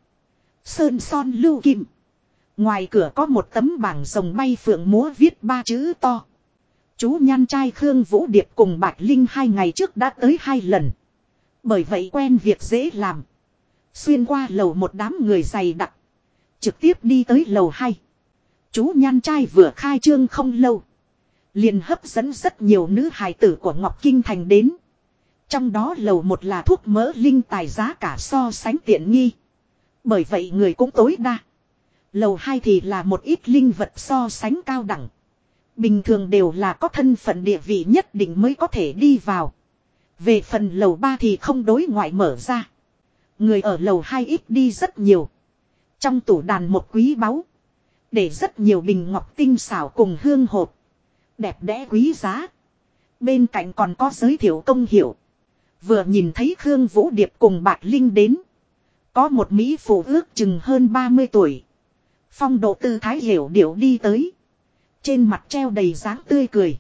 Sơn son lưu kim. Ngoài cửa có một tấm bảng rồng bay phượng múa viết 3 chữ to. Chú Nhan Trai Khương Vũ Điệp cùng Bạch Linh 2 ngày trước đã tới 2 lần. Bởi vậy quen việc dễ làm. Xuyên qua lầu một đám người dày đặc. Trực tiếp đi tới lầu 2. Chú Nhan Trai vừa khai trương không lâu. Liền hấp dẫn rất nhiều nữ hài tử của Ngọc Kinh Thành đến. Trong đó lầu một là thuốc mỡ linh tài giá cả so sánh tiện nghi. Bởi vậy người cũng tối đa. Lầu 2 thì là một ít linh vật so sánh cao đẳng. Bình thường đều là có thân phận địa vị nhất định mới có thể đi vào. Về phần lầu 3 thì không đối ngoại mở ra. Người ở lầu 2 ít đi rất nhiều. Trong tủ đàn một quý báu. Để rất nhiều bình ngọc tinh xảo cùng hương hộp. Đẹp đẽ quý giá. Bên cạnh còn có giới thiệu công hiệu. Vừa nhìn thấy Khương Vũ Điệp cùng Bạch Linh đến. Có một mỹ phụ ước chừng hơn 30 tuổi. Phong độ tư thái hiểu điệu đi tới. Trên mặt treo đầy dáng tươi cười.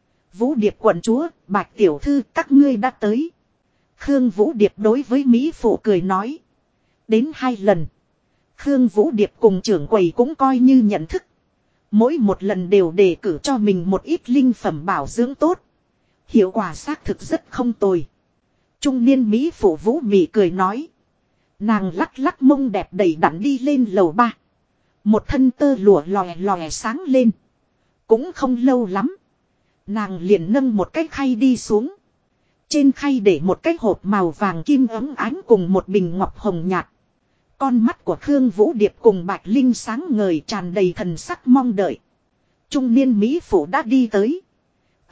Vũ Điệp quận chúa, Bạch tiểu thư các ngươi đã tới. Khương Vũ Điệp đối với mỹ phụ cười nói. Đến 2 lần. Khương Vũ Điệp cùng trưởng quầy cũng coi như nhận thức. Mỗi một lần đều đề cử cho mình một ít linh phẩm bảo dưỡng tốt. Hiệu quả xác thực rất không tồi. Trung niên mỹ phụ Vũ Mị cười nói. Nàng lắc lắc mông đẹp đầy đặn đi lên lầu 3. Một thân tơ lụa lòe lòe sáng lên. Cũng không lâu lắm. Nàng liền nâng một cái khay đi xuống. Trên khay để một cái hộp màu vàng kim ấm ánh cùng một bình ngọc hồng nhạt. Con mắt của Khương Vũ Điệp cùng Bạch Linh sáng ngời tràn đầy thần sắc mong đợi. Trung niên mỹ phụ đã đi tới.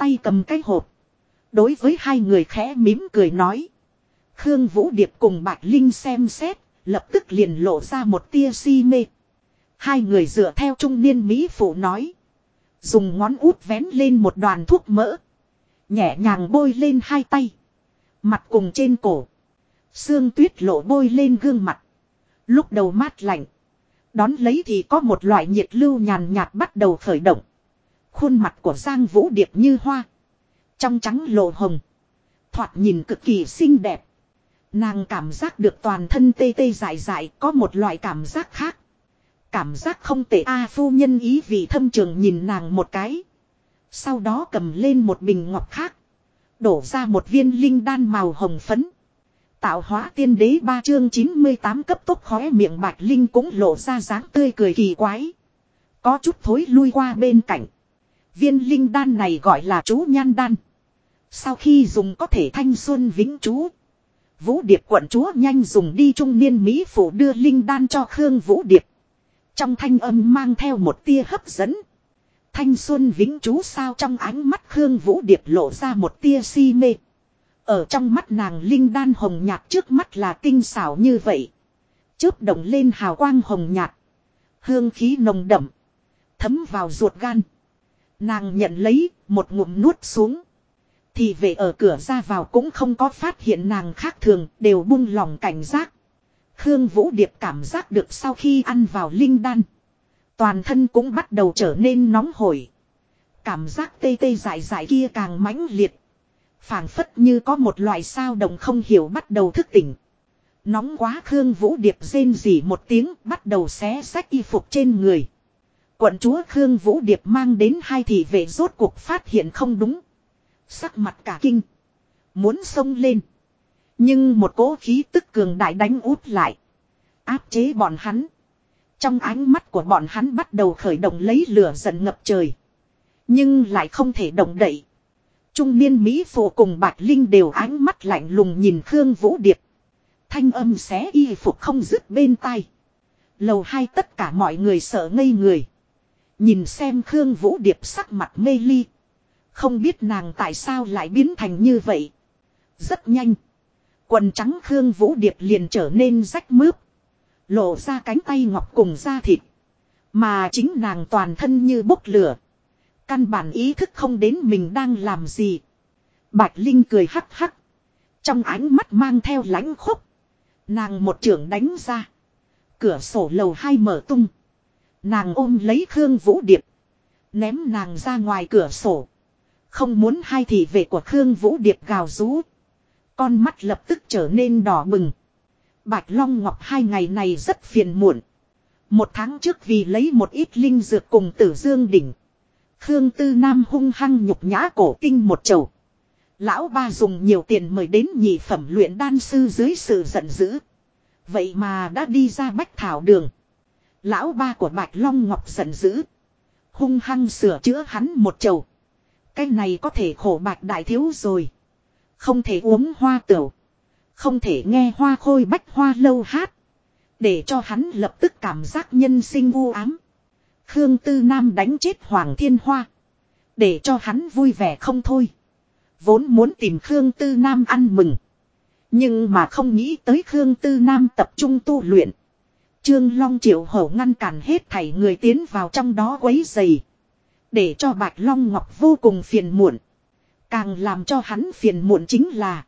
tay cầm cái hộp. Đối với hai người khẽ mỉm cười nói. Khương Vũ Điệp cùng Bạch Linh xem xét, lập tức liền lộ ra một tia si mê. Hai người dựa theo trung niên mỹ phụ nói. Dùng ngón út vén lên một đoàn thuốc mỡ. Nhẹ nhàng bôi lên hai tay. Mặt cùng trên cổ. Sương tuyết lộ bôi lên gương mặt. Lúc đầu mát lạnh. Đón lấy thì có một loại nhiệt lưu nhàn nhạt bắt đầu khởi động. Khuôn mặt của Giang Vũ Điệp như hoa. Trong trắng lộ hồng. Thoạt nhìn cực kỳ xinh đẹp. Nàng cảm giác được toàn thân tê tê dại dại, có một loại cảm giác khác. Cảm giác không tệ a. Phu nhân ý vị thâm trường nhìn nàng một cái. Sau đó cầm lên một bình ngọc khác. Đổ ra một viên linh đan màu hồng phấn. Tạo hóa tiên đế 3 chương 98 cấp tốc khóe miệng Bạch Linh cũng lộ ra dáng tươi cười kỳ quái. Có chút thối lui qua bên cạnh. Viên linh đan này gọi là chú nhan đan. Sau khi dùng có thể thanh xuân vĩnh trú. Vũ Điệp quận chúa nhanh dùng đi. Trung niên mỹ phụ đưa linh đan cho Khương Vũ Điệp. Trong thanh âm mang theo một tia hấp dẫn. Thanh xuân vĩnh trú sao? Trong ánh mắt Khương Vũ Điệp lộ ra một tia si mê. Ở trong mắt nàng linh đan hồng nhạt trước mắt là tinh xảo như vậy. Chớp động lên hào quang hồng nhạt. Hương khí nồng đậm. Thấm vào ruột gan. Nàng nhận lấy, một ngụm nuốt xuống. Thì về ở cửa ra vào cũng không có phát hiện nàng khác thường, đều buông lòng cảnh giác. Khương Vũ Điệp cảm giác được sau khi ăn vào linh đan. Toàn thân cũng bắt đầu trở nên nóng hổi. Cảm giác tê tê dại dại kia càng mãnh liệt. Phảng phất như có một loại sao động không hiểu bắt đầu thức tỉnh. Nóng quá. Khương Vũ Điệp rên rỉ một tiếng, bắt đầu xé xách y phục trên người. Quận chúa Khương Vũ Điệp mang đến hai thị vệ rốt cuộc phát hiện không đúng. Sắc mặt cả kinh. Muốn xông lên. Nhưng một cỗ khí tức cường đại đánh úp lại. Áp chế bọn hắn. Trong ánh mắt của bọn hắn bắt đầu khởi động lấy lửa giận ngập trời. Nhưng lại không thể động đậy. Trung niên Mỹ phụ cùng Bạch Linh đều ánh mắt lạnh lùng nhìn Khương Vũ Điệp. Thanh âm xé y phục không dứt bên tai. Lầu 2 tất cả mọi người sợ ngây người. Nhìn xem Khương Vũ Điệp sắc mặt mê ly. Không biết nàng tại sao lại biến thành như vậy. Rất nhanh. Quần trắng Khương Vũ Điệp liền trở nên rách mướp. Lộ ra cánh tay ngọc cùng da thịt. Mà chính nàng toàn thân như bốc lửa. Căn bản ý thức không đến mình đang làm gì. Bạch Linh cười hắc hắc. Trong ánh mắt mang theo lãnh khốc. Nàng một chưởng đánh ra. Cửa sổ lầu 2 mở tung. Nàng ôm lấy Khương Vũ Điệp. Ném nàng ra ngoài cửa sổ. Không muốn hai thị vệ của Khương Vũ Điệp gào rú. Con mắt lập tức trở nên đỏ bừng. Bạch Long Ngọc 2 ngày này rất phiền muộn. 1 tháng trước vì lấy một ít linh dược cùng Tử Dương đỉnh. Khương Tư Nam hung hăng nhục nhã cổ tinh một chầu. Lão ba dùng nhiều tiền mời đến nhị phẩm luyện đan sư dưới sự giận dữ. Vậy mà đã đi ra Bách Thảo Đường. Lão ba của Bạch Long Ngọc giận dữ. Hung hăng sửa chữa hắn một chầu. Cái này có thể khổ Bạch đại thiếu rồi. Không thể uống hoa tửu. Không thể nghe hoa khôi bách hoa lâu hát. Để cho hắn lập tức cảm giác nhân sinh u ám. Khương Tư Nam đánh chết Hoàng Thiên Hoa. Để cho hắn vui vẻ không thôi. Vốn muốn tìm Khương Tư Nam ăn mừng. Nhưng mà không nghĩ tới Khương Tư Nam tập trung tu luyện. Trương Long Triệu Hổ ngăn cản hết thảy người tiến vào trong đó quấy rầy. Để cho Bạch Long Ngọc vô cùng phiền muộn. Càng làm cho hắn phiền muộn chính là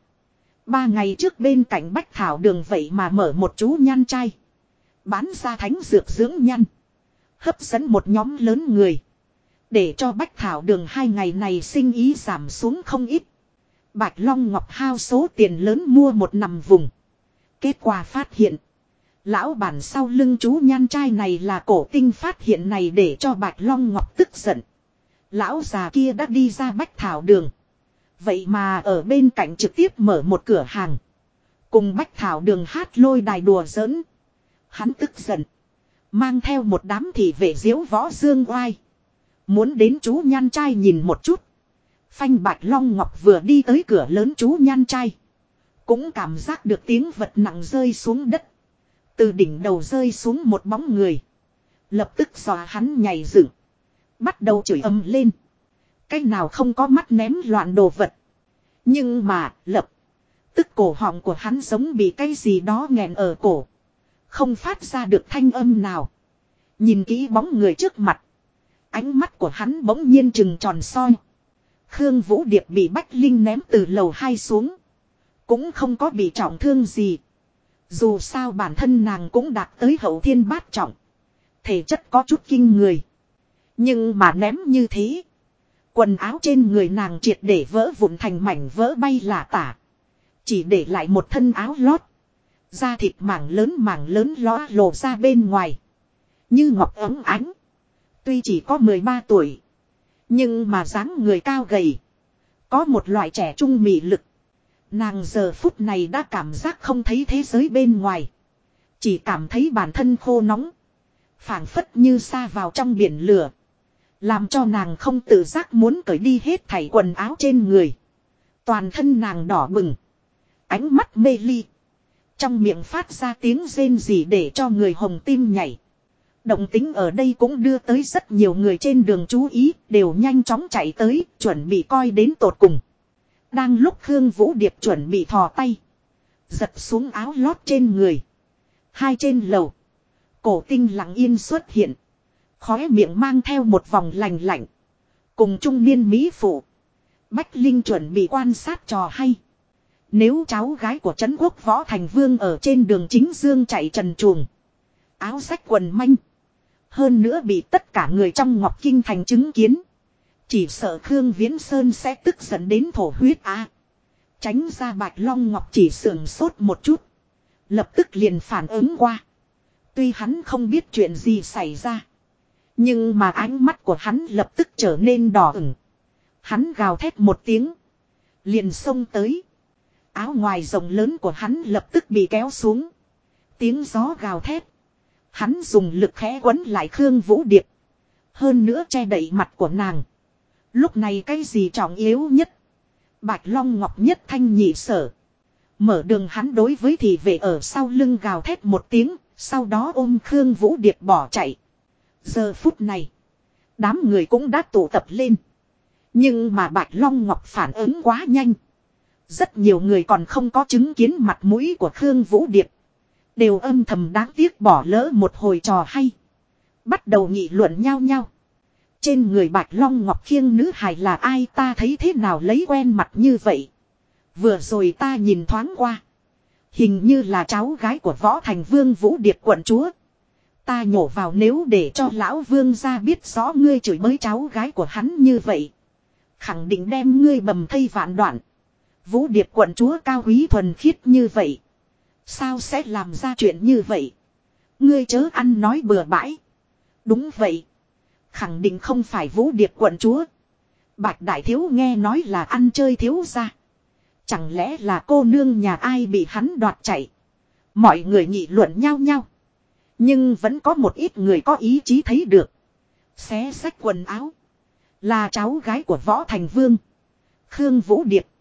3 ngày trước bên cạnh Bách Thảo Đường vậy mà mở một chú nhan trai. Bán ra thánh dược dưỡng nhan. Hấp dẫn một nhóm lớn người. Để cho Bách Thảo Đường 2 ngày này sinh ý giảm xuống không ít. Bạch Long Ngọc hao số tiền lớn mua một nằm vùng. Kết quả phát hiện. Lão bản sau lưng chú nhan trai này là cổ tinh phát hiện này để cho Bạch Long Ngọc tức giận. Lão già kia đã đi ra Bách Thảo Đường. Vậy mà ở bên cạnh trực tiếp mở một cửa hàng. Cùng Bách Thảo Đường hát lôi đài đùa giỡn. Hắn tức giận. Mang theo một đám thị vệ diếu võ dương oai. Muốn đến chú nhan trai nhìn một chút. Phanh Bạch Long Ngọc vừa đi tới cửa lớn chú nhan trai. Cũng cảm giác được tiếng vật nặng rơi xuống đất. Từ đỉnh đầu rơi xuống một bóng người. Lập tức dọa hắn nhảy dựng. Bắt đầu chửi ầm lên. Cái nào không có mắt ném loạn đồ vật. Nhưng mà, lập tức cổ họng của hắn giống bị cái gì đó nghẹn ở cổ. Không phát ra được thanh âm nào. Nhìn kỹ bóng người trước mặt. Ánh mắt của hắn bỗng nhiên trừng tròn soi. Khương Vũ Điệp bị Bách Linh ném từ lầu 2 xuống. Cũng không có bị trọng thương gì. Dù sao bản thân nàng cũng đạt tới hậu thiên bát trọng. Thể chất có chút kinh người. Nhưng mà ném như thế. Quần áo trên người nàng triệt để vỡ vụn thành mảnh vỡ bay lả tả. Chỉ để lại một thân áo lót. Da thịt mảng lớn ló lộ ra bên ngoài. Như ngọc ấm ánh. Tuy chỉ có 13 tuổi. Nhưng mà dáng người cao gầy. Có một loại trẻ trung mị lực. Nàng giờ phút này đã cảm giác không thấy thế giới bên ngoài. Chỉ cảm thấy bản thân khô nóng. Phảng phất như sa vào trong biển lửa. Làm cho nàng không tự giác muốn cởi đi hết thảy quần áo trên người. Toàn thân nàng đỏ bừng. Ánh mắt mê ly. Trong miệng phát ra tiếng rên rỉ để cho người hồng tim nhảy. Động tính ở đây cũng đưa tới rất nhiều người trên đường chú ý. Đều nhanh chóng chạy tới. Chuẩn bị coi đến tột cùng. Đang lúc Khương Vũ Điệp chuẩn bị thò tay. Giật xuống áo lót trên người. Hai trên lầu. Cổ Tinh lặng yên xuất hiện. Khóe miệng mang theo một vòng lành lạnh. Cùng trung niên mỹ phụ. Bách Linh chuẩn bị quan sát trò hay. Nếu cháu gái của Trấn Quốc Võ Thành Vương ở trên đường chính dương chạy trần truồng. Áo xách quần manh. Hơn nữa bị tất cả người trong Ngọc Kinh Thành chứng kiến. Chỉ sợ Khương Viễn Sơn sẽ tức giận đến thổ huyết á. Tránh ra Bạch Long Ngọc chỉ sườn sốt một chút. Lập tức liền phản ứng qua. Tuy hắn không biết chuyện gì xảy ra. Nhưng mà ánh mắt của hắn lập tức trở nên đỏ ửng. Hắn gào thét một tiếng. Liền xông tới. Áo ngoài rộng lớn của hắn lập tức bị kéo xuống. Tiếng gió gào thét. Hắn dùng lực khẽ quấn lại Khương Vũ Điệp. Hơn nữa che đậy mặt của nàng. Lúc này cái gì trọng yếu nhất? Bạch Long Ngọc nhất thanh nhị sở. Mở đường hắn đối với thị vệ ở sau lưng gào thét một tiếng. Sau đó ôm Khương Vũ Điệp bỏ chạy. Giờ phút này. Đám người cũng đã tụ tập lên. Nhưng mà Bạch Long Ngọc phản ứng quá nhanh. Rất nhiều người còn không có chứng kiến mặt mũi của Khương Vũ Điệp. Đều âm thầm đáng tiếc bỏ lỡ một hồi trò hay. Bắt đầu nghị luận nhau nhau. Trên người Bạch Long Ngọc khiêng nữ hài là ai ta thấy thế nào lấy quen mặt như vậy. Vừa rồi ta nhìn thoáng qua. Hình như là cháu gái của Võ Thành Vương Vũ Điệp quận chúa. Ta nhổ vào nếu để cho lão vương gia biết rõ ngươi chửi bới cháu gái của hắn như vậy. Khẳng định đem ngươi bầm thây vạn đoạn. Vũ Điệp quận chúa cao quý thuần khiết như vậy. Sao sẽ làm ra chuyện như vậy? Ngươi chớ ăn nói bừa bãi. Đúng vậy. Khẳng định không phải Vũ Điệp quận chúa. Bạch đại thiếu nghe nói là ăn chơi thiếu gia. Chẳng lẽ là cô nương nhà ai bị hắn đoạt chạy? Mọi người nghị luận nhau nhau. Nhưng vẫn có một ít người có ý chí thấy được. Xé xách quần áo. Là cháu gái của Võ Thành Vương. Khương Vũ Điệp.